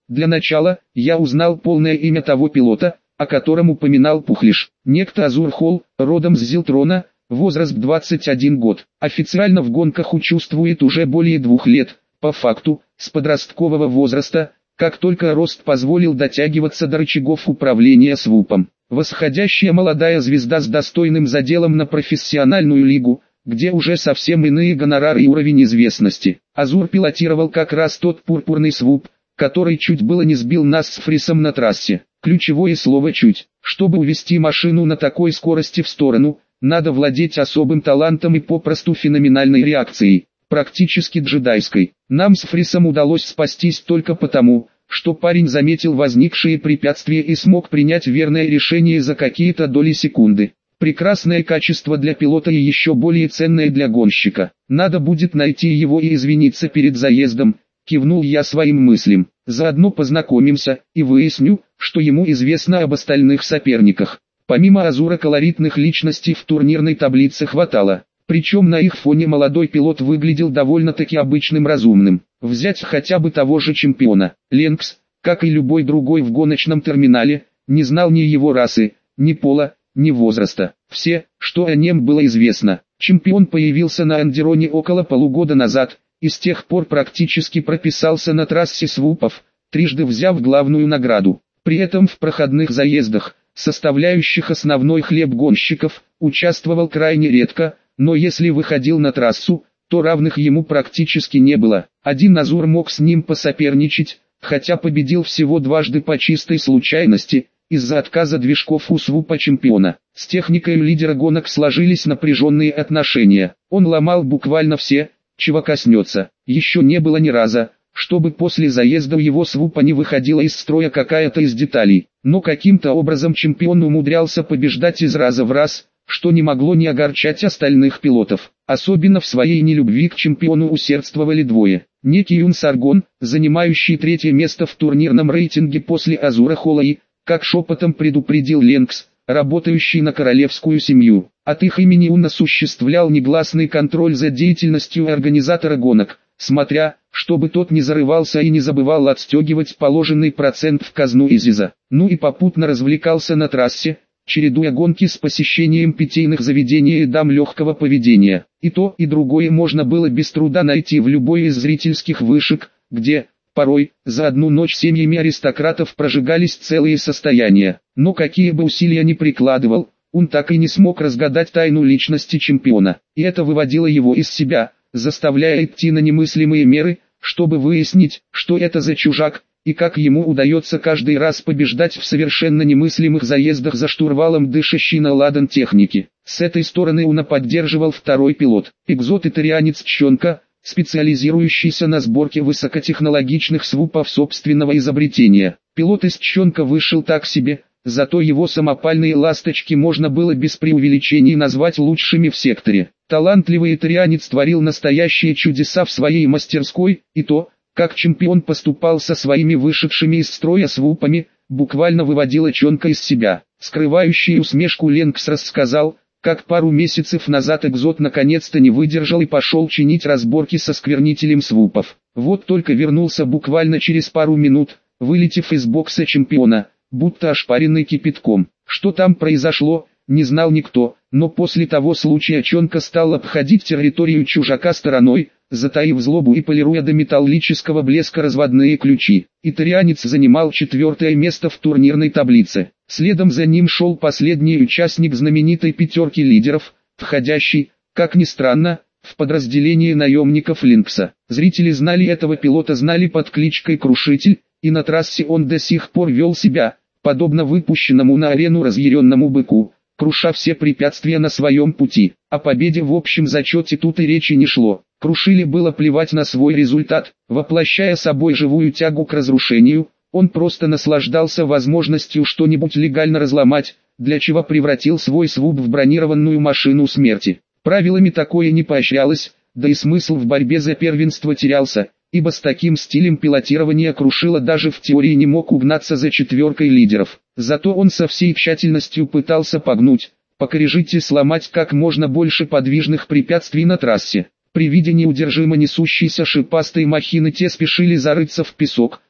Для начала, я узнал полное имя того пилота, о котором упоминал Пухлиш. Некто Азур Холл, родом с Зилтрона, возраст 21 год. Официально в гонках участвует уже более 2 лет, по факту, с подросткового возраста, как только рост позволил дотягиваться до рычагов управления свупом. Восходящая молодая звезда с достойным заделом на профессиональную лигу, где уже совсем иные гонорары и уровень известности. Азур пилотировал как раз тот пурпурный свуп, который чуть было не сбил нас с Фрисом на трассе. Ключевое слово «чуть». Чтобы увести машину на такой скорости в сторону, надо владеть особым талантом и попросту феноменальной реакцией, практически джедайской. Нам с Фрисом удалось спастись только потому, что парень заметил возникшие препятствия и смог принять верное решение за какие-то доли секунды. Прекрасное качество для пилота и еще более ценное для гонщика. Надо будет найти его и извиниться перед заездом, кивнул я своим мыслям. Заодно познакомимся и выясню, что ему известно об остальных соперниках. Помимо Азура колоритных личностей в турнирной таблице хватало. Причем на их фоне молодой пилот выглядел довольно-таки обычным разумным. Взять хотя бы того же чемпиона. Ленкс, как и любой другой в гоночном терминале, не знал ни его расы, ни пола, ни возраста. Все, что о нем было известно. Чемпион появился на Андероне около полугода назад, и с тех пор практически прописался на трассе свупов, трижды взяв главную награду. При этом в проходных заездах, составляющих основной хлеб гонщиков, участвовал крайне редко, но если выходил на трассу, то равных ему практически не было. Один Азур мог с ним посоперничать, хотя победил всего дважды по чистой случайности, из-за отказа движков у свупа чемпиона. С техникой лидера гонок сложились напряженные отношения. Он ломал буквально все, чего коснется. Еще не было ни разу, чтобы после заезда его свупа не выходила из строя какая-то из деталей. Но каким-то образом чемпион умудрялся побеждать из раза в раз, что не могло не огорчать остальных пилотов. Особенно в своей нелюбви к чемпиону усердствовали двое. Некий Юн Саргон, занимающий 3-е место в турнирном рейтинге после Азура Холла и, как шепотом предупредил Ленкс, работающий на королевскую семью. От их имени он осуществлял негласный контроль за деятельностью организатора гонок, смотря, чтобы тот не зарывался и не забывал отстегивать положенный процент в казну Изиза. Ну и попутно развлекался на трассе, чередуя гонки с посещением питейных заведений и дам легкого поведения. И то, и другое можно было без труда найти в любой из зрительских вышек, где, порой, за одну ночь семьями аристократов прожигались целые состояния. Но какие бы усилия ни прикладывал, он так и не смог разгадать тайну личности чемпиона. И это выводило его из себя, заставляя идти на немыслимые меры, чтобы выяснить, что это за чужак, и как ему удается каждый раз побеждать в совершенно немыслимых заездах за штурвалом дышащей на ладан техники. С этой стороны Уна поддерживал второй пилот, экзот-итальянец Чонка, специализирующийся на сборке высокотехнологичных свупов собственного изобретения. Пилот из Чонка вышел так себе, зато его самопальные ласточки можно было без преувеличений назвать лучшими в секторе. Талантливый итальянец творил настоящие чудеса в своей мастерской, и то, как чемпион поступал со своими вышедшими из строя свупами, буквально выводило Чонка из себя. Скрывающий усмешку Ленкс рассказал, как пару месяцев назад экзот наконец-то не выдержал и пошел чинить разборки со сквернителем свупов. Вот только вернулся буквально через пару минут, вылетев из бокса чемпиона, будто ошпаренный кипятком. Что там произошло, не знал никто, но после того случая Чонка стал обходить территорию чужака стороной, затаив злобу и полируя до металлического блеска разводные ключи. Итальянец занимал 4-е место в турнирной таблице. Следом за ним шел последний участник знаменитой пятерки лидеров, входящий, как ни странно, в подразделение наемников Линкса. Зрители знали этого пилота, знали под кличкой Крушитель, и на трассе он до сих пор вел себя, подобно выпущенному на арену разъяренному быку, круша все препятствия на своем пути. О победе в общем зачете тут и речи не шло. Крушили было плевать на свой результат, воплощая собой живую тягу к разрушению, он просто наслаждался возможностью что-нибудь легально разломать, для чего превратил свой свуп в бронированную машину смерти. Правилами такое не поощрялось, да и смысл в борьбе за первенство терялся, ибо с таким стилем пилотирования Крушила даже в теории не мог угнаться за 4-кой лидеров. Зато он со всей тщательностью пытался погнуть, покорежить и сломать как можно больше подвижных препятствий на трассе. При виде неудержимо несущейся шипастой махины те спешили зарыться в песок,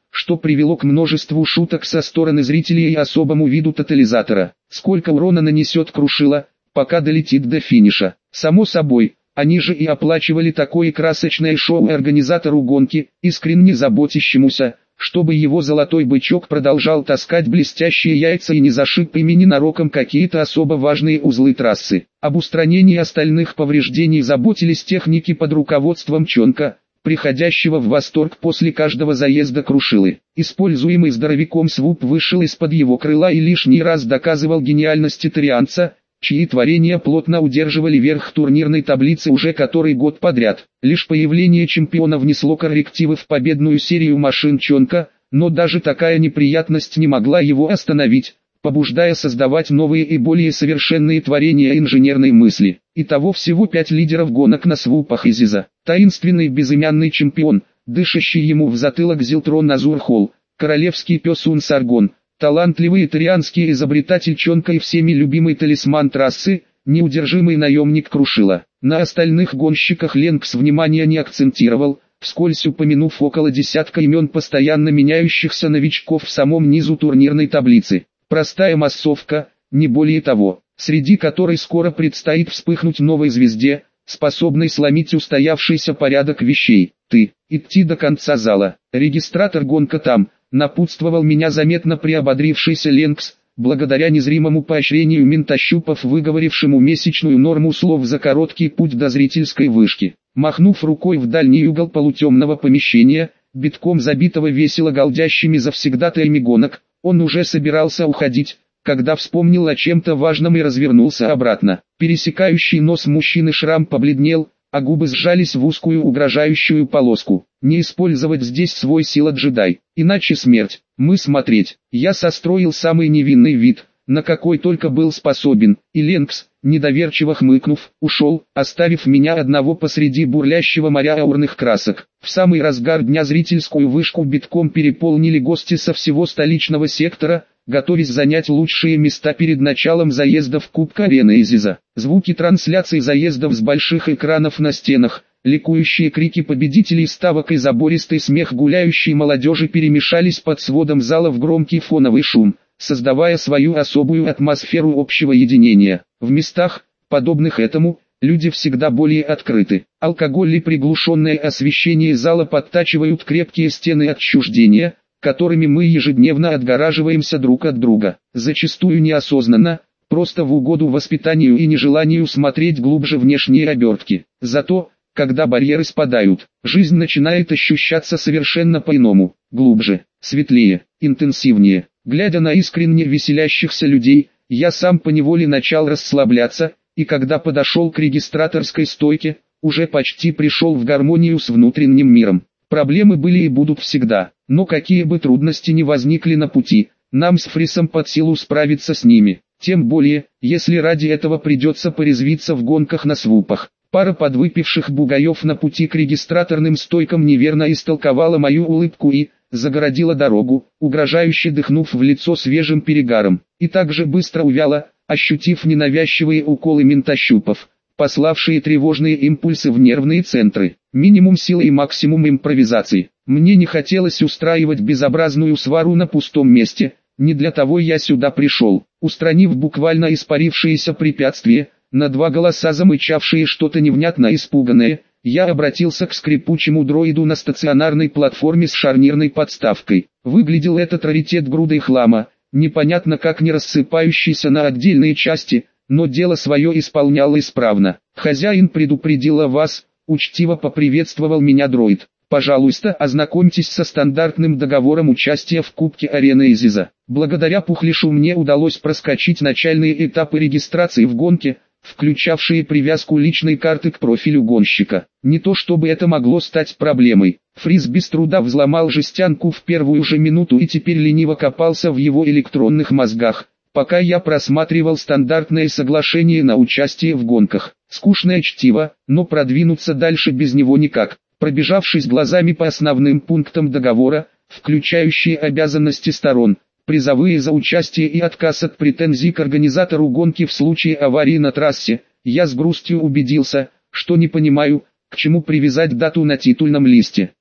что привело к множеству шуток со стороны зрителей и особому виду тотализатора. Сколько урона нанесет Крушила, пока долетит до финиша. Само собой, они же и оплачивали такое красочное шоу организатору гонки, искренне заботящемуся, чтобы его золотой бычок продолжал таскать блестящие яйца и не зашиб ими ненароком какие-то особо важные узлы трассы. Об устранении остальных повреждений заботились техники под руководством Чонка, приходящего в восторг после каждого заезда Крушилы. Используемый здоровяком свуп вышел из-под его крыла и лишний раз доказывал гениальность итальянца, чьи творения плотно удерживали верх турнирной таблицы уже который год подряд. Лишь появление чемпиона внесло коррективы в победную серию машин Чонка, но даже такая неприятность не могла его остановить, побуждая создавать новые и более совершенные творения инженерной мысли. Итого всего 5 лидеров гонок на свупах Изиза. Таинственный безымянный чемпион, дышащий ему в затылок Зилтрон Азурхол, королевский пес Унсаргон, талантливый итальянский изобретатель Чонка и всеми любимый талисман трассы, неудержимый наемник Крушила. На остальных гонщиках Ленкс внимания не акцентировал, вскользь упомянув около десятка имен постоянно меняющихся новичков в самом низу турнирной таблицы. Простая массовка, не более того, среди которой скоро предстоит вспыхнуть новой звезде, способной сломить устоявшийся порядок вещей. Идти до конца зала. Регистратор гонка там, напутствовал меня заметно приободрившийся Ленкс, благодаря незримому поощрению ментощупов, выговорившему месячную норму слов за короткий путь до зрительской вышки. Махнув рукой в дальний угол полутемного помещения, битком забитого весело галдящими завсегдатаями гонок, он уже собирался уходить, когда вспомнил о чем-то важном и развернулся обратно. Пересекающий нос мужчины шрам побледнел, а губы сжались в узкую угрожающую полоску. Не использовать здесь свой сила-джедай, иначе смерть. Мы смотреть. Я состроил самый невинный вид, на какой только был способен, и Ленкс, недоверчиво хмыкнув, ушел, оставив меня одного посреди бурлящего моря аурных красок. В самый разгар дня зрительскую вышку битком переполнили гости со всего столичного сектора, готовясь занять лучшие места перед началом заездов Кубка Арены Изиза. Звуки трансляций заездов с больших экранов на стенах, ликующие крики победителей ставок и забористый смех гуляющей молодежи перемешались под сводом зала в громкий фоновый шум, создавая свою особую атмосферу общего единения. В местах, подобных этому, люди всегда более открыты. Алкоголь и приглушенное освещение зала подтачивают крепкие стены отчуждения, которыми мы ежедневно отгораживаемся друг от друга. Зачастую неосознанно, просто в угоду воспитанию и нежеланию смотреть глубже внешние обертки. Зато, когда барьеры спадают, жизнь начинает ощущаться совершенно по-иному, глубже, светлее, интенсивнее. Глядя на искренне веселящихся людей, я сам поневоле начал расслабляться, и когда подошел к регистраторской стойке, уже почти пришел в гармонию с внутренним миром. Проблемы были и будут всегда, но какие бы трудности ни возникли на пути, нам с Фрисом под силу справиться с ними. Тем более, если ради этого придется порезвиться в гонках на свупах. Пара подвыпивших бугаев на пути к регистраторным стойкам неверно истолковала мою улыбку и загородила дорогу, угрожающе дыхнув в лицо свежим перегаром, и так же быстро увяла, ощутив ненавязчивые уколы ментощупов, пославшие тревожные импульсы в нервные центры. Минимум силы и максимум импровизации. Мне не хотелось устраивать безобразную свару на пустом месте, не для того я сюда пришел. Устранив буквально испарившееся препятствие, на два голоса замычавшие что-то невнятно испуганное, я обратился к скрипучему дроиду на стационарной платформе с шарнирной подставкой. Выглядел этот раритет грудой хлама, непонятно как не рассыпающийся на отдельные части, но дело свое исполнял исправно. «Хозяин предупредил о вас», — учтиво поприветствовал меня дроид. «Пожалуйста, ознакомьтесь со стандартным договором участия в Кубке Арены Изиза». Благодаря Пухлишу мне удалось проскочить начальные этапы регистрации в гонке, включавшие привязку личной карты к профилю гонщика. Не то чтобы это могло стать проблемой. Фриз без труда взломал жестянку в первую же минуту и теперь лениво копался в его электронных мозгах, пока я просматривал стандартное соглашение на участие в гонках. Скучное чтиво, но продвинуться дальше без него никак. Пробежавшись глазами по основным пунктам договора, включающие обязанности сторон, призовые за участие и отказ от претензий к организатору гонки в случае аварии на трассе, я с грустью убедился, что не понимаю, к чему привязать дату на титульном листе.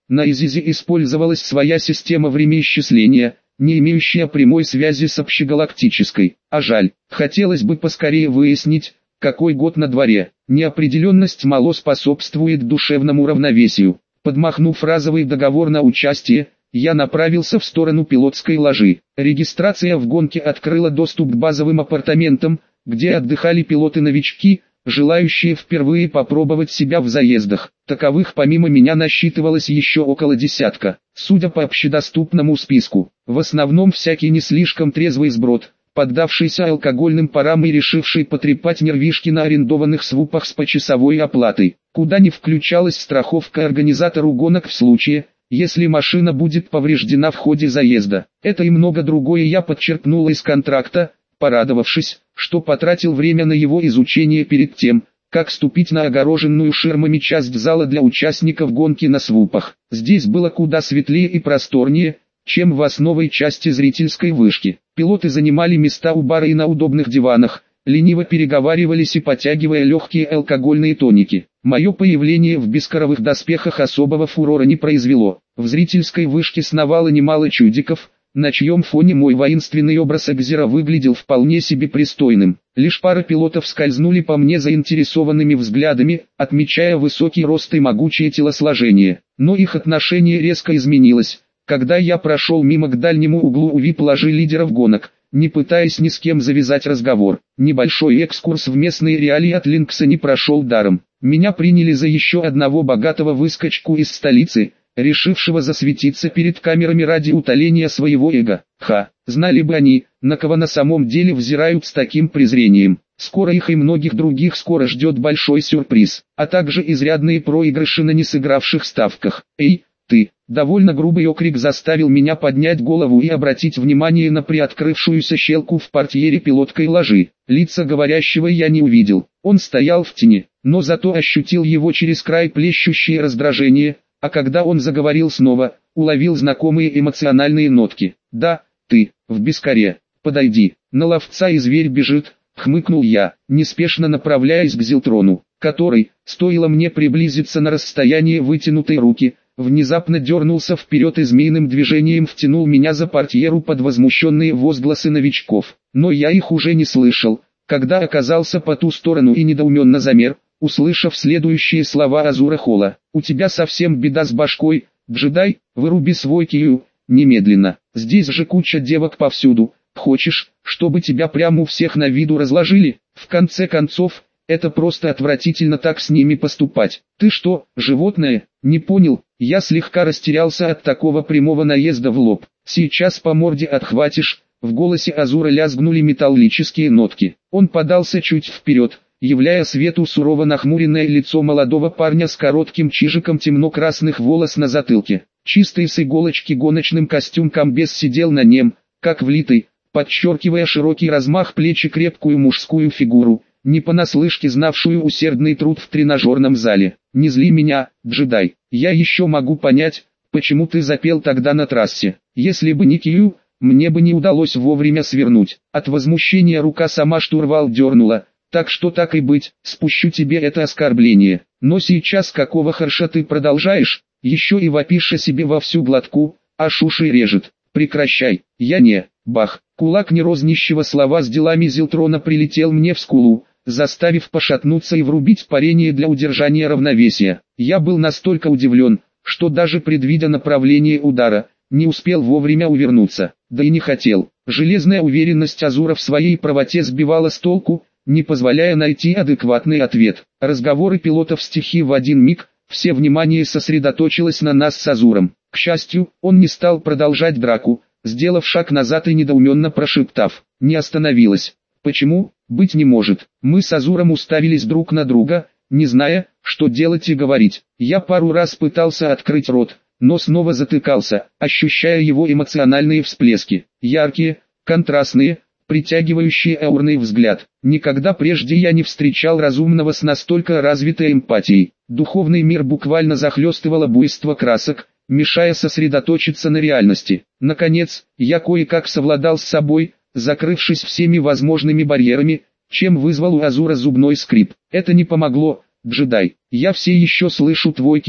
На Изизе использовалась своя система времяисчисления, не имеющая прямой связи с общегалактической. А жаль, хотелось бы поскорее выяснить, какой год на дворе. Неопределенность мало способствует душевному равновесию. Подмахнув разовый договор на участие, я направился в сторону пилотской ложи. Регистрация в гонке открыла доступ к базовым апартаментам, где отдыхали пилоты-новички, желающие впервые попробовать себя в заездах. Таковых помимо меня насчитывалось еще около десятка. Судя по общедоступному списку, в основном всякий не слишком трезвый сброд, поддавшийся алкогольным парам и решивший потрепать нервишки на арендованных свупах с почасовой оплатой, куда не включалась страховка организатору гонок в случае, если машина будет повреждена в ходе заезда. Это и много другое я подчеркнул из контракта, порадовавшись, что потратил время на его изучение перед тем, как ступить на огороженную ширмами часть зала для участников гонки на свупах. Здесь было куда светлее и просторнее, чем в основной части зрительской вышки. Пилоты занимали места у бара и на удобных диванах, лениво переговаривались и потягивая легкие алкогольные тоники. Мое появление в бескоровых доспехах особого фурора не произвело. В зрительской вышке сновало немало чудиков, на чьем фоне мой воинственный образ Экзера выглядел вполне себе пристойным. Лишь пара пилотов скользнули по мне заинтересованными взглядами, отмечая высокий рост и могучее телосложение. Но их отношение резко изменилось, когда я прошел мимо к дальнему углу у VIP-ложи лидеров гонок, не пытаясь ни с кем завязать разговор. Небольшой экскурс в местные реалии от Линкса не прошел даром. Меня приняли за еще одного богатого выскочку из столицы, решившего засветиться перед камерами ради утоления своего эго. Знали бы они, на кого на самом деле взирают с таким презрением. Скоро их и многих других скоро ждет большой сюрприз, а также изрядные проигрыши на несыгравших ставках. «Эй, ты!» Довольно грубый окрик заставил меня поднять голову и обратить внимание на приоткрывшуюся щелку в портьере пилотской ложи. Лица говорящего я не увидел. Он стоял в тени, но зато ощутил его через край плещущее раздражение, а когда он заговорил снова, уловил знакомые эмоциональные нотки. «Да, ты, в Бескаре, подойди, на ловца и зверь бежит», — хмыкнул я, неспешно направляясь к Зилтрону, который, стоило мне приблизиться на расстояние вытянутой руки, внезапно дернулся вперед и змеиным движением втянул меня за портьеру под возмущенные возгласы новичков. Но я их уже не слышал, когда оказался по ту сторону и недоуменно замер, услышав следующие слова Азура Холла. «У тебя совсем беда с башкой, джедай, выруби свой кию, немедленно, здесь же куча девок повсюду, хочешь, чтобы тебя прямо у всех на виду разложили? В конце концов, это просто отвратительно так с ними поступать. Ты что, животное?» «Не понял». Я слегка растерялся от такого прямого наезда в лоб. «Сейчас по морде отхватишь». В голосе Азура лязгнули металлические нотки. Он подался чуть вперед, являя свету сурово нахмуренное лицо молодого парня с коротким чижиком темно-красных волос на затылке. Чистый с иголочки гоночным костюм-комбез сидел на нем, как влитый, подчеркивая широкий размах плеч и крепкую мужскую фигуру, не понаслышке знавшую усердный труд в тренажерном зале. «Не зли меня, джедай, я еще могу понять, почему ты запел тогда на трассе. Если бы не Кию, мне бы не удалось вовремя свернуть». От возмущения рука сама штурвал дернула, «Так что так и быть, спущу тебе это оскорбление. Но сейчас какого харша ты продолжаешь, еще и вопишь о себе во всю глотку, аж уши режет. Прекращай». «Я не». Бах! Кулак нерознищего слова с делами Зилтрона прилетел мне в скулу, заставив пошатнуться и врубить парение для удержания равновесия. Я был настолько удивлен, что даже предвидя направление удара, не успел вовремя увернуться, да и не хотел. Железная уверенность Азура в своей правоте сбивала с толку, не позволяя найти адекватный ответ. Разговоры пилотов стихи в один миг, все внимание сосредоточилось на нас с Азуром. К счастью, он не стал продолжать драку, сделав шаг назад и недоуменно прошептав: «Не остановилась». «Почему? Быть не может». Мы с Азуром уставились друг на друга, не зная, что делать и говорить. Я пару раз пытался открыть рот, но снова затыкался, ощущая его эмоциональные всплески. Яркие, контрастные, притягивающие аурный взгляд. Никогда прежде я не встречал разумного с настолько развитой эмпатией. Духовный мир буквально захлестывало буйство красок, мешая сосредоточиться на реальности. Наконец, я кое-как совладал с собой, закрывшись всеми возможными барьерами, чем вызвал у Азура зубной скрип. «Это не помогло, джедай. Я все еще слышу твой кию».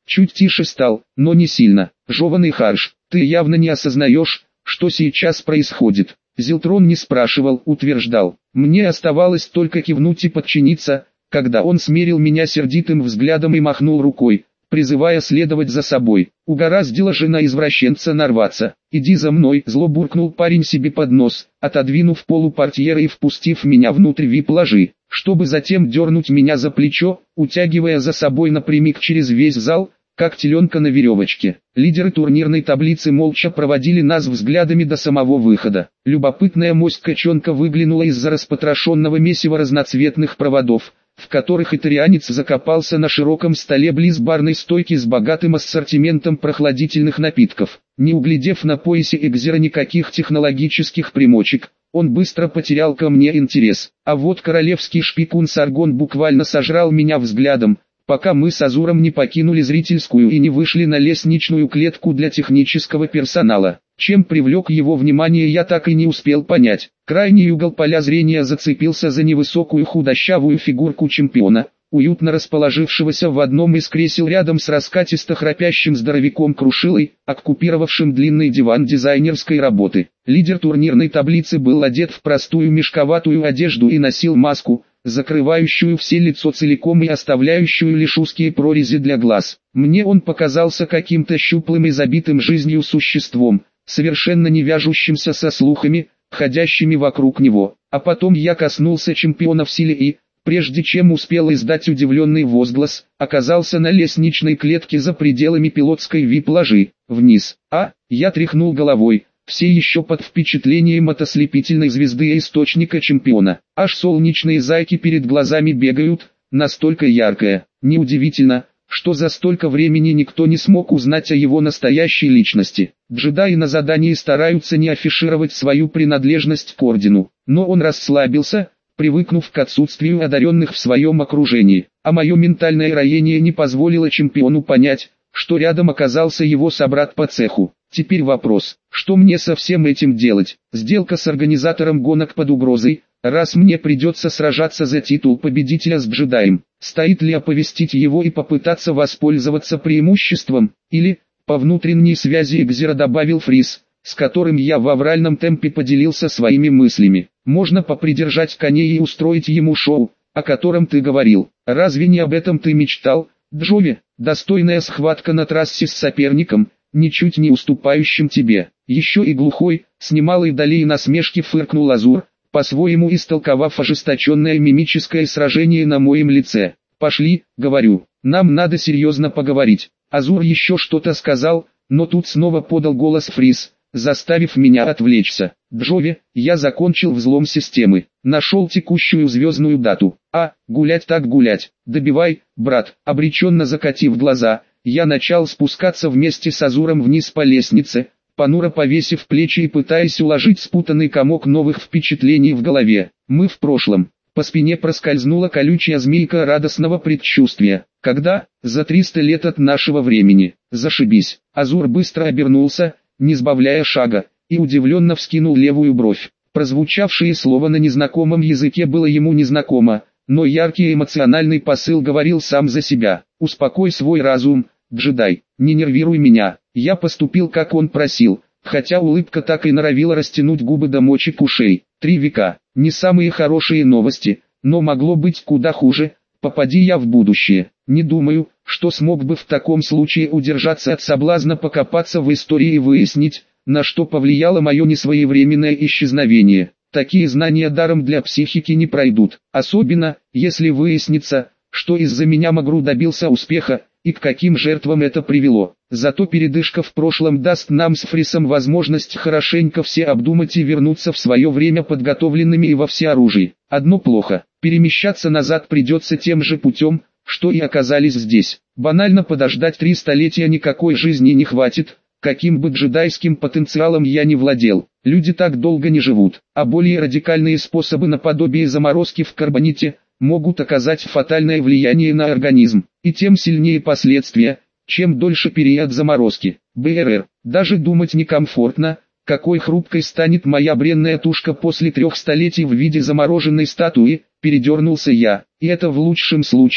Чуть тише стал, но не сильно. Жеванный Харш, ты явно не осознаешь, что сейчас происходит. Зилтрон не спрашивал, утверждал. Мне оставалось только кивнуть и подчиниться, когда он смерил меня сердитым взглядом и махнул рукой, призывая следовать за собой. Угораздила же на извращенца нарваться. «Иди за мной», — зло буркнул парень себе под нос, отодвинув полупортьеры и впустив меня внутрь вип-ложи, чтобы затем дернуть меня за плечо, утягивая за собой напрямик через весь зал, как теленка на веревочке. Лидеры турнирной таблицы молча проводили нас взглядами до самого выхода. Любопытная моська-чонка выглянула из-за распотрошенного месива разноцветных проводов, в которых итальянец закопался на широком столе близ барной стойки с богатым ассортиментом прохладительных напитков. Не углядев на поясе Экзера никаких технологических примочек, он быстро потерял ко мне интерес. А вот королевский шпикун Саргон буквально сожрал меня взглядом, пока мы с Азуром не покинули зрительскую и не вышли на лестничную клетку для технического персонала. Чем привлек его внимание, я так и не успел понять. Крайний угол поля зрения зацепился за невысокую худощавую фигурку чемпиона, уютно расположившегося в одном из кресел рядом с раскатисто храпящим здоровяком Крушилой, оккупировавшим длинный диван дизайнерской работы. Лидер турнирной таблицы был одет в простую мешковатую одежду и носил маску, закрывающую все лицо целиком и оставляющую лишь узкие прорези для глаз. Мне он показался каким-то щуплым и забитым жизнью существом, совершенно не вяжущимся со слухами, ходящими вокруг него. А потом я коснулся чемпиона в силе и, прежде чем успел издать удивленный возглас, оказался на лестничной клетке за пределами пилотской вип-ложи. Вниз. Я тряхнул головой, все еще под впечатлением от ослепительной звезды и источника чемпиона. Аж солнечные зайки перед глазами бегают, настолько яркое. Неудивительно, что за столько времени никто не смог узнать о его настоящей личности. Джедаи на задании стараются не афишировать свою принадлежность к ордену, но он расслабился, привыкнув к отсутствию одаренных в своем окружении. А мое ментальное роение не позволило чемпиону понять, что рядом оказался его собрат по цеху. Теперь вопрос, что мне со всем этим делать? Сделка с организатором гонок под угрозой, раз мне придется сражаться за титул победителя с джедаем. Стоит ли оповестить его и попытаться воспользоваться преимуществом, или, по внутренней связи Экзера добавил Фрис, с которым я в авральном темпе поделился своими мыслями. Можно попридержать коней и устроить ему шоу, о котором ты говорил. Разве не об этом ты мечтал, Джови? Достойная схватка на трассе с соперником, ничуть не уступающим тебе. Еще и глухой, с немалой долей насмешки фыркнул Азур, по-своему истолковав ожесточенное мимическое сражение на моем лице. «Пошли», — говорю, — «нам надо серьезно поговорить». Азур еще что-то сказал, но тут снова подал голос Фрис, заставив меня отвлечься. «Джови, я закончил взлом системы, нашел текущую звездную дату. Гулять так гулять, добивай, брат». Обреченно закатив глаза, я начал спускаться вместе с Азуром вниз по лестнице, понуро повесив плечи и пытаясь уложить спутанный комок новых впечатлений в голове. Мы в прошлом. По спине проскользнула колючая змейка радостного предчувствия. Когда? За 300 лет от нашего времени. Зашибись. Азур быстро обернулся, не сбавляя шага, и удивленно вскинул левую бровь. Прозвучавшее слово на незнакомом языке было ему незнакомо, но яркий эмоциональный посыл говорил сам за себя. «Успокой свой разум, джедай, не нервируй меня». Я поступил как он просил, хотя улыбка так и норовила растянуть губы до мочек ушей. 3 века, не самые хорошие новости, но могло быть куда хуже, попади я в будущее. Не думаю, что смог бы в таком случае удержаться от соблазна покопаться в истории и выяснить, на что повлияло мое несвоевременное исчезновение. Такие знания даром для психики не пройдут, особенно, если выяснится, что из-за меня Магру добился успеха, и к каким жертвам это привело. Зато передышка в прошлом даст нам с Фрисом возможность хорошенько все обдумать и вернуться в свое время подготовленными и во всеоружии. Одно плохо, перемещаться назад придется тем же путем, что и оказались здесь. Банально подождать 3 столетия никакой жизни не хватит, каким бы джедайским потенциалом я не владел. Люди так долго не живут, а более радикальные способы наподобие заморозки в карбоните могут оказать фатальное влияние на организм, и тем сильнее последствия, чем дольше период заморозки. БРР, даже думать некомфортно, какой хрупкой станет моя бренная тушка после 3 столетий в виде замороженной статуи, передернулся я, и это в лучшем случае,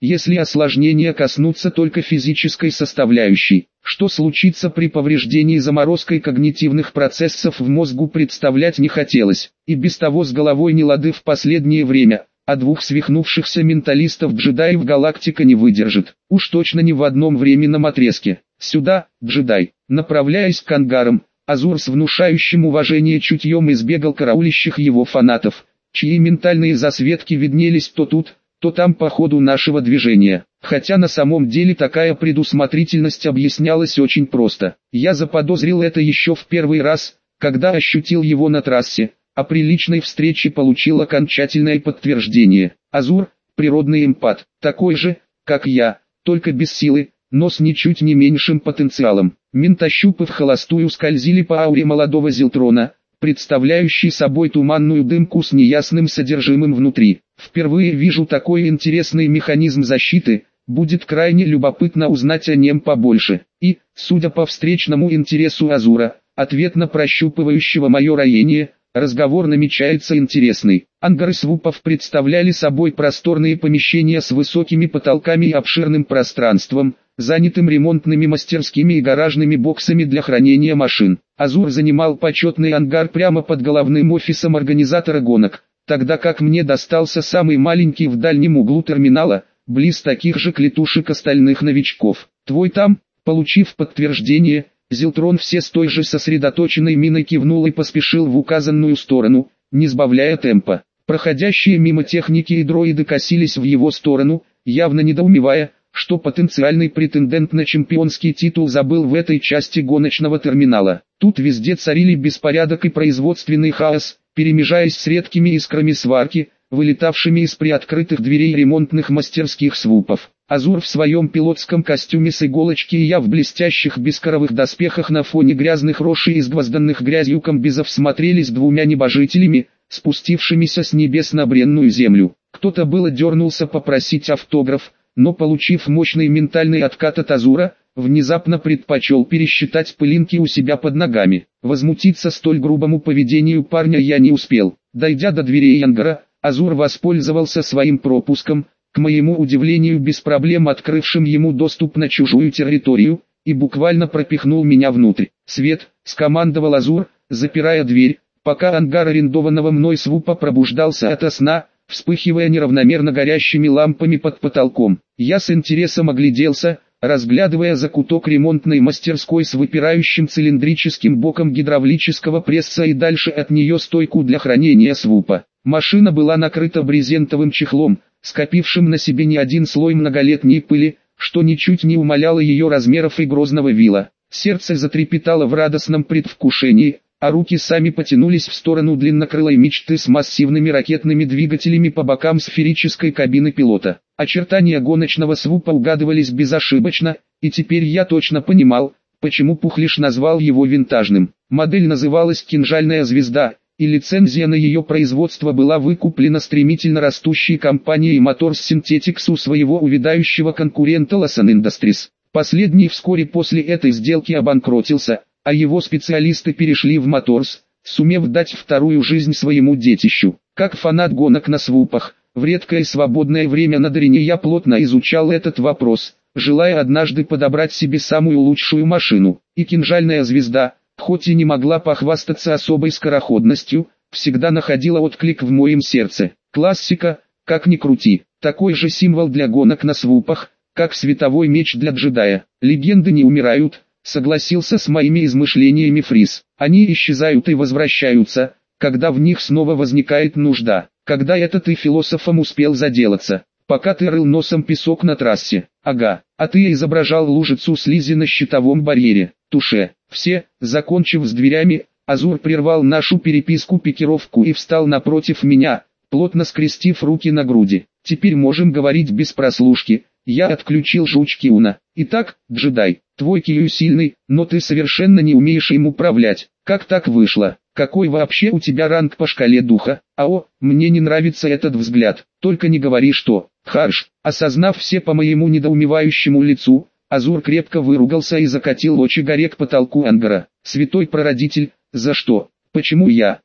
Если осложнения коснутся только физической составляющей, что случится при повреждении заморозкой когнитивных процессов в мозгу, представлять не хотелось. И без того с головой не лады в последнее время, а двух свихнувшихся менталистов-джедаев галактика не выдержит. Уж точно не в одном временном отрезке. Сюда, джедай. Направляясь к ангарам, Азур с внушающим уважение чутьем избегал караулящих его фанатов, чьи ментальные засветки виднелись то тут, то там по ходу нашего движения. Хотя на самом деле такая предусмотрительность объяснялась очень просто. Я заподозрил это еще в первый раз, когда ощутил его на трассе, а при личной встрече получил окончательное подтверждение. Азур – природный эмпат, такой же, как я, только без силы, но с ничуть не меньшим потенциалом. Ментощупы вхолостую скользили по ауре молодого Зилтрона, представляющей собой туманную дымку с неясным содержимым внутри. Впервые вижу такой интересный механизм защиты, будет крайне любопытно узнать о нем побольше. И, судя по встречному интересу Азура, ответно прощупывающего мое роение, разговор намечается интересный. Ангары свупов представляли собой просторные помещения с высокими потолками и обширным пространством, занятым ремонтными мастерскими и гаражными боксами для хранения машин. Азур занимал почетный ангар прямо под головным офисом организатора гонок, тогда как мне достался самый маленький в дальнем углу терминала, близ таких же клетушек остальных новичков. «Твой там?» Получив подтверждение, Зилтрон все с той же сосредоточенной миной кивнул и поспешил в указанную сторону, не сбавляя темпа. Проходящие мимо техники и дроиды косились в его сторону, явно недоумевая, что потенциальный претендент на чемпионский титул забыл в этой части гоночного терминала. Тут везде царили беспорядок и производственный хаос, перемежаясь с редкими искрами сварки, вылетавшими из приоткрытых дверей ремонтных мастерских свупов. Азур в своем пилотском костюме с иголочки и я в блестящих бескоровых доспехах на фоне грязных рож и изгвозданных грязью комбизов смотрелись двумя небожителями, спустившимися с небес на бренную землю. Кто-то было дернулся попросить автограф, но получив мощный ментальный откат от Азура, внезапно предпочел пересчитать пылинки у себя под ногами. Возмутиться столь грубому поведению парня я не успел. Дойдя до дверей ангара, Азур воспользовался своим пропуском, к моему удивлению без проблем открывшим ему доступ на чужую территорию, и буквально пропихнул меня внутрь. «Свет!» – скомандовал Азур, запирая дверь, пока ангар арендованного мной свупа пробуждался ото сна, вспыхивая неравномерно горящими лампами под потолком. Я с интересом огляделся, разглядывая закуток ремонтной мастерской с выпирающим цилиндрическим боком гидравлического пресса и дальше от нее стойку для хранения свупа. Машина была накрыта брезентовым чехлом, скопившим на себе не один слой многолетней пыли, что ничуть не умаляло ее размеров и грозного вила. Сердце затрепетало в радостном предвкушении, а руки сами потянулись в сторону длиннокрылой мечты с массивными ракетными двигателями по бокам сферической кабины пилота. Очертания гоночного свупа угадывались безошибочно, и теперь я точно понимал, почему Пухлиш назвал его винтажным. Модель называлась «Кинжальная звезда», и лицензия на ее производство была выкуплена стремительно растущей компанией Motors Synthetics у своего увядающего конкурента Lawson Industries. Последний вскоре после этой сделки обанкротился, а его специалисты перешли в Motors, сумев дать вторую жизнь своему детищу. Как фанат гонок на свупах, в редкое свободное время на Дарине я плотно изучал этот вопрос, желая однажды подобрать себе самую лучшую машину. И кинжальная звезда, хоть и не могла похвастаться особой скороходностью, всегда находила отклик в моем сердце. Классика, как ни крути, такой же символ для гонок на свупах, как световой меч для джедая. Легенды не умирают, согласился с моими измышлениями Фриз. Они исчезают и возвращаются, когда в них снова возникает нужда. Когда это ты философом успел заделаться? Пока ты рыл носом песок на трассе. Ага, а ты изображал лужицу слизи на щитовом барьере. Туше. Все, закончив с дверями, Азур прервал нашу переписку-пикировку и встал напротив меня, плотно скрестив руки на груди. Теперь можем говорить без прослушки. Я отключил жучки Уна. Итак, джедай, твой Кию сильный, но ты совершенно не умеешь им управлять. Как так вышло? Какой вообще у тебя ранг по шкале духа? Ао, мне не нравится этот взгляд. Только не говори что. Харш. Осознав все по моему недоумевающему лицу, Азур крепко выругался и закатил очи горе к потолку ангара. Святой прародитель, за что? Почему я?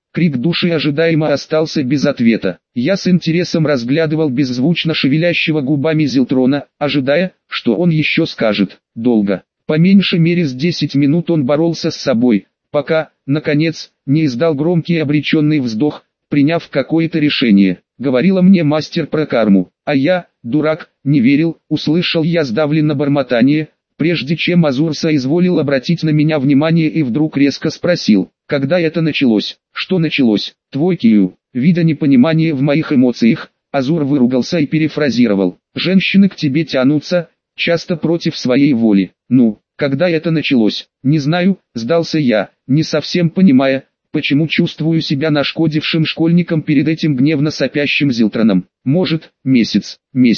Крик души ожидаемо остался без ответа. Я с интересом разглядывал беззвучно шевелящего губами Зилтрона, ожидая, что он еще скажет. Долго. По меньшей мере с 10 минут он боролся с собой, пока, наконец, не издал громкий обреченный вздох, приняв какое-то решение. Говорила мне мастер про карму, а я, дурак, не верил. Услышал я сдавленно бормотание, прежде чем Азур соизволил обратить на меня внимание и вдруг резко спросил: когда это началось? Что началось? Твой Кию. Видя непонимание в моих эмоциях, Азур выругался и перефразировал: женщины к тебе тянутся, часто против своей воли. Ну, когда это началось? Не знаю, сдался я, не совсем понимая, почему чувствую себя нашкодившим школьником перед этим гневно сопящим Зилтроном. Может, месяц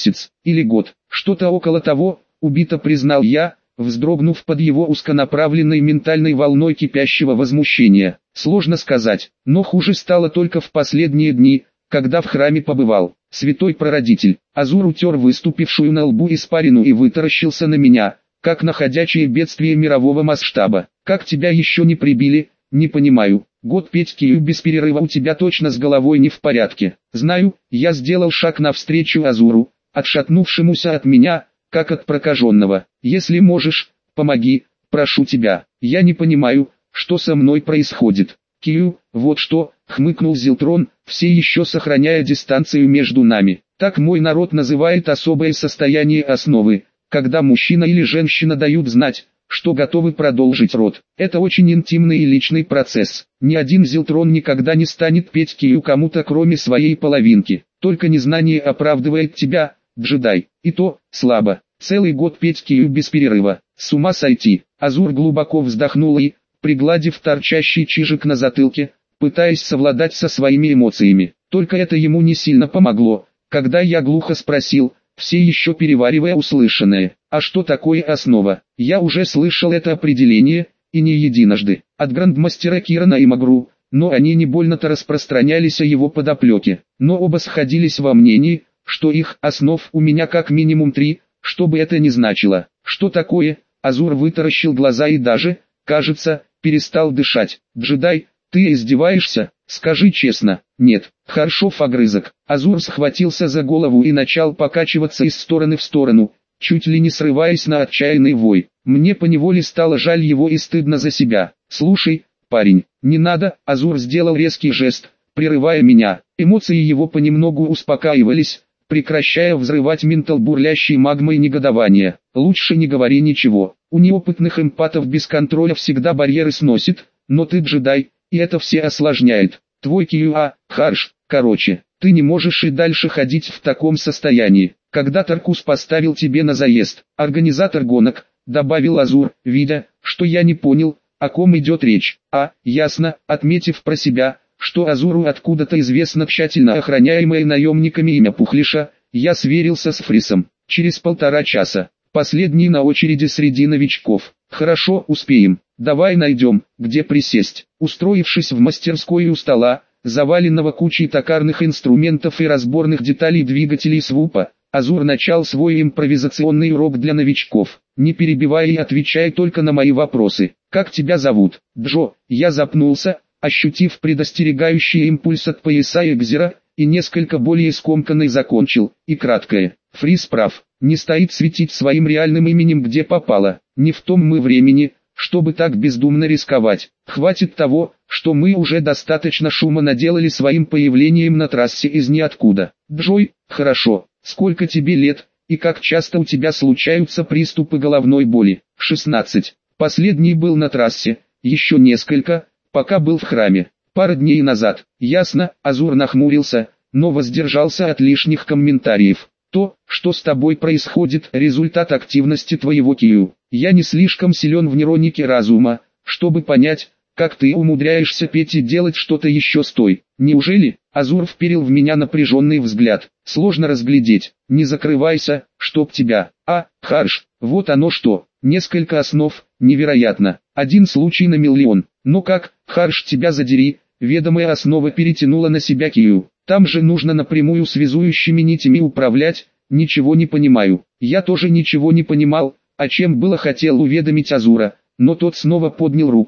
или год, что-то около того, убито признал я, вздрогнув под его узконаправленной ментальной волной кипящего возмущения. Сложно сказать, но хуже стало только в последние дни, когда в храме побывал. Святой прародитель. Азур утер выступившую на лбу испарину и вытаращился на меня, как на ходячее бедствие мирового масштаба. Как тебя еще не прибили, не понимаю. Год петь Кию без перерыва, у тебя точно с головой не в порядке. Знаю, я сделал шаг навстречу Азуру, отшатнувшемуся от меня, как от прокаженного. Если можешь, помоги, прошу тебя. Я не понимаю, что со мной происходит. Кию, вот что, хмыкнул Зилтрон, все еще сохраняя дистанцию между нами. Так мой народ называет особое состояние основы, когда мужчина или женщина дают знать, что готовы продолжить род. Это очень интимный и личный процесс. Ни один Зилтрон никогда не станет петь Кию кому-то кроме своей половинки. Только незнание оправдывает тебя, джедай. И то, слабо. Целый год петь Кию без перерыва. С ума сойти. Азур глубоко вздохнул и, пригладив торчащий чижик на затылке, пытаясь совладать со своими эмоциями. Только это ему не сильно помогло, когда я глухо спросил, все еще переваривая услышанное: а что такое основа? Я уже слышал это определение, и не единожды, от грандмастера Кирана и Магру, но они не больно-то распространялись о его подоплеке. Но оба сходились во мнении, что их основ у меня как минимум 3, что бы это ни значило. Что такое? Азур вытаращил глаза и даже, кажется, перестал дышать. Джедай, ты издеваешься? Скажи честно. Нет. Харшов огрызок. Азур схватился за голову и начал покачиваться из стороны в сторону, чуть ли не срываясь на отчаянный вой. Мне поневоле стало жаль его и стыдно за себя. Слушай, парень, не надо. Азур сделал резкий жест, прерывая меня. Эмоции его понемногу успокаивались, прекращая взрывать ментал бурлящей магмой негодования. Лучше не говори ничего. У неопытных эмпатов без контроля всегда барьеры сносит, но ты джедай, и это все осложняет. Твой Киюа, Харш, короче, ты не можешь и дальше ходить в таком состоянии. Когда Таркус поставил тебе на заезд, организатор гонок, добавил Азур, видя, что я не понял, о ком идет речь. Ясно, отметив про себя, что Азуру откуда-то известно тщательно охраняемое наемниками имя Пухлиша, я сверился с Фрисом. Через 1,5 часа. Последний на очереди среди новичков. Хорошо, успеем. Давай найдем, где присесть. Устроившись в мастерской у стола, заваленного кучей токарных инструментов и разборных деталей двигателей свупа, Азур начал свой импровизационный урок для новичков, не перебивая и отвечая только на мои вопросы. Как тебя зовут? Джо. Я запнулся, ощутив предостерегающий импульс от пояса Экзера, и несколько более скомканный закончил, и краткое. Фрис прав, не стоит светить своим реальным именем где попало, не в том мы времени, чтобы так бездумно рисковать. Хватит того, что мы уже достаточно шума наделали своим появлением на трассе из ниоткуда. Джой, хорошо, сколько тебе лет, и как часто у тебя случаются приступы головной боли? 16. Последний был на трассе, еще несколько, пока был в храме. Пара дней назад. Ясно, Азур нахмурился, но воздержался от лишних комментариев. То, что с тобой происходит, результат активности твоего Кию. Я не слишком силен в нейронике разума, чтобы понять, как ты умудряешься петь и делать что-то еще с той. Неужели? Азур вперил в меня напряженный взгляд. Сложно разглядеть. Не закрывайся, чтоб тебя. Харш, вот оно что. Несколько основ, невероятно. Один случай на миллион. Ну как, Харш, тебя задери, ведомая основа перетянула на себя Кию. Там же нужно напрямую связующими нитями управлять, ничего не понимаю. Я тоже ничего не понимал, о чем было хотел уведомить Азура, но тот снова поднял руку,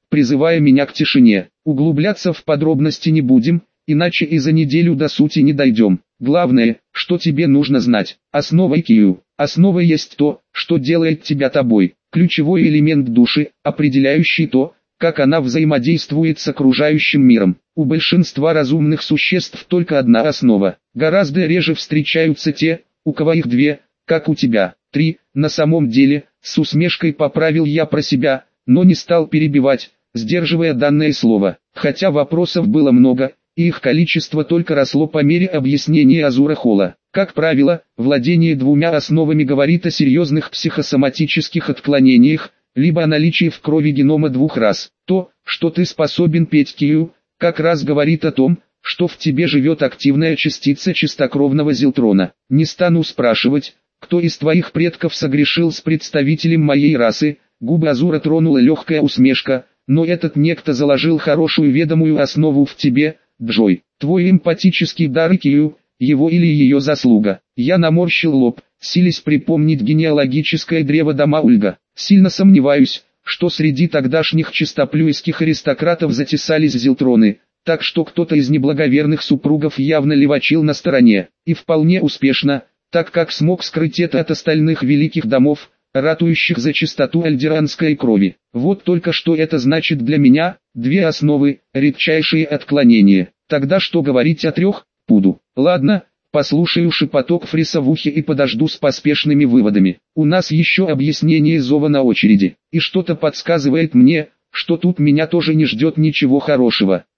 призывая меня к тишине. Углубляться в подробности не будем, иначе и за неделю до сути не дойдем. Главное, что тебе нужно знать. Основой Кию. Основой есть то, что делает тебя тобой. Ключевой элемент души, определяющий то, как она взаимодействует с окружающим миром. У большинства разумных существ только одна основа. Гораздо реже встречаются те, у кого их две, как у тебя. 3. На самом деле, с усмешкой поправил я про себя, но не стал перебивать, сдерживая данное слово. Хотя вопросов было много, и их количество только росло по мере объяснения Азура Холла. Как правило, владение двумя основами говорит о серьезных психосоматических отклонениях, либо о наличии в крови генома двух рас. То, что ты способен петь Кию, как раз говорит о том, что в тебе живет активная частица чистокровного зилтрона. Не стану спрашивать, кто из твоих предков согрешил с представителем моей расы. Губы Азура тронула легкая усмешка, но этот некто заложил хорошую ведомую основу в тебе, Джой. Твой эмпатический дар Кию, его или ее заслуга. Я наморщил лоб, силясь припомнить генеалогическое древо дома Ульга. Сильно сомневаюсь, что среди тогдашних чистоплюйских аристократов затесались зилтроны, так что кто-то из неблаговерных супругов явно левачил на стороне, и вполне успешно, так как смог скрыть это от остальных великих домов, ратующих за чистоту альдеранской крови. Вот только что это значит для меня: две основы, редчайшие отклонения. Тогда что говорить о трех? Пуду. Ладно, послушаю шепоток Фриса в ухе и подожду с поспешными выводами. У нас еще объяснение зова на очереди, и что-то подсказывает мне, что тут меня тоже не ждет ничего хорошего.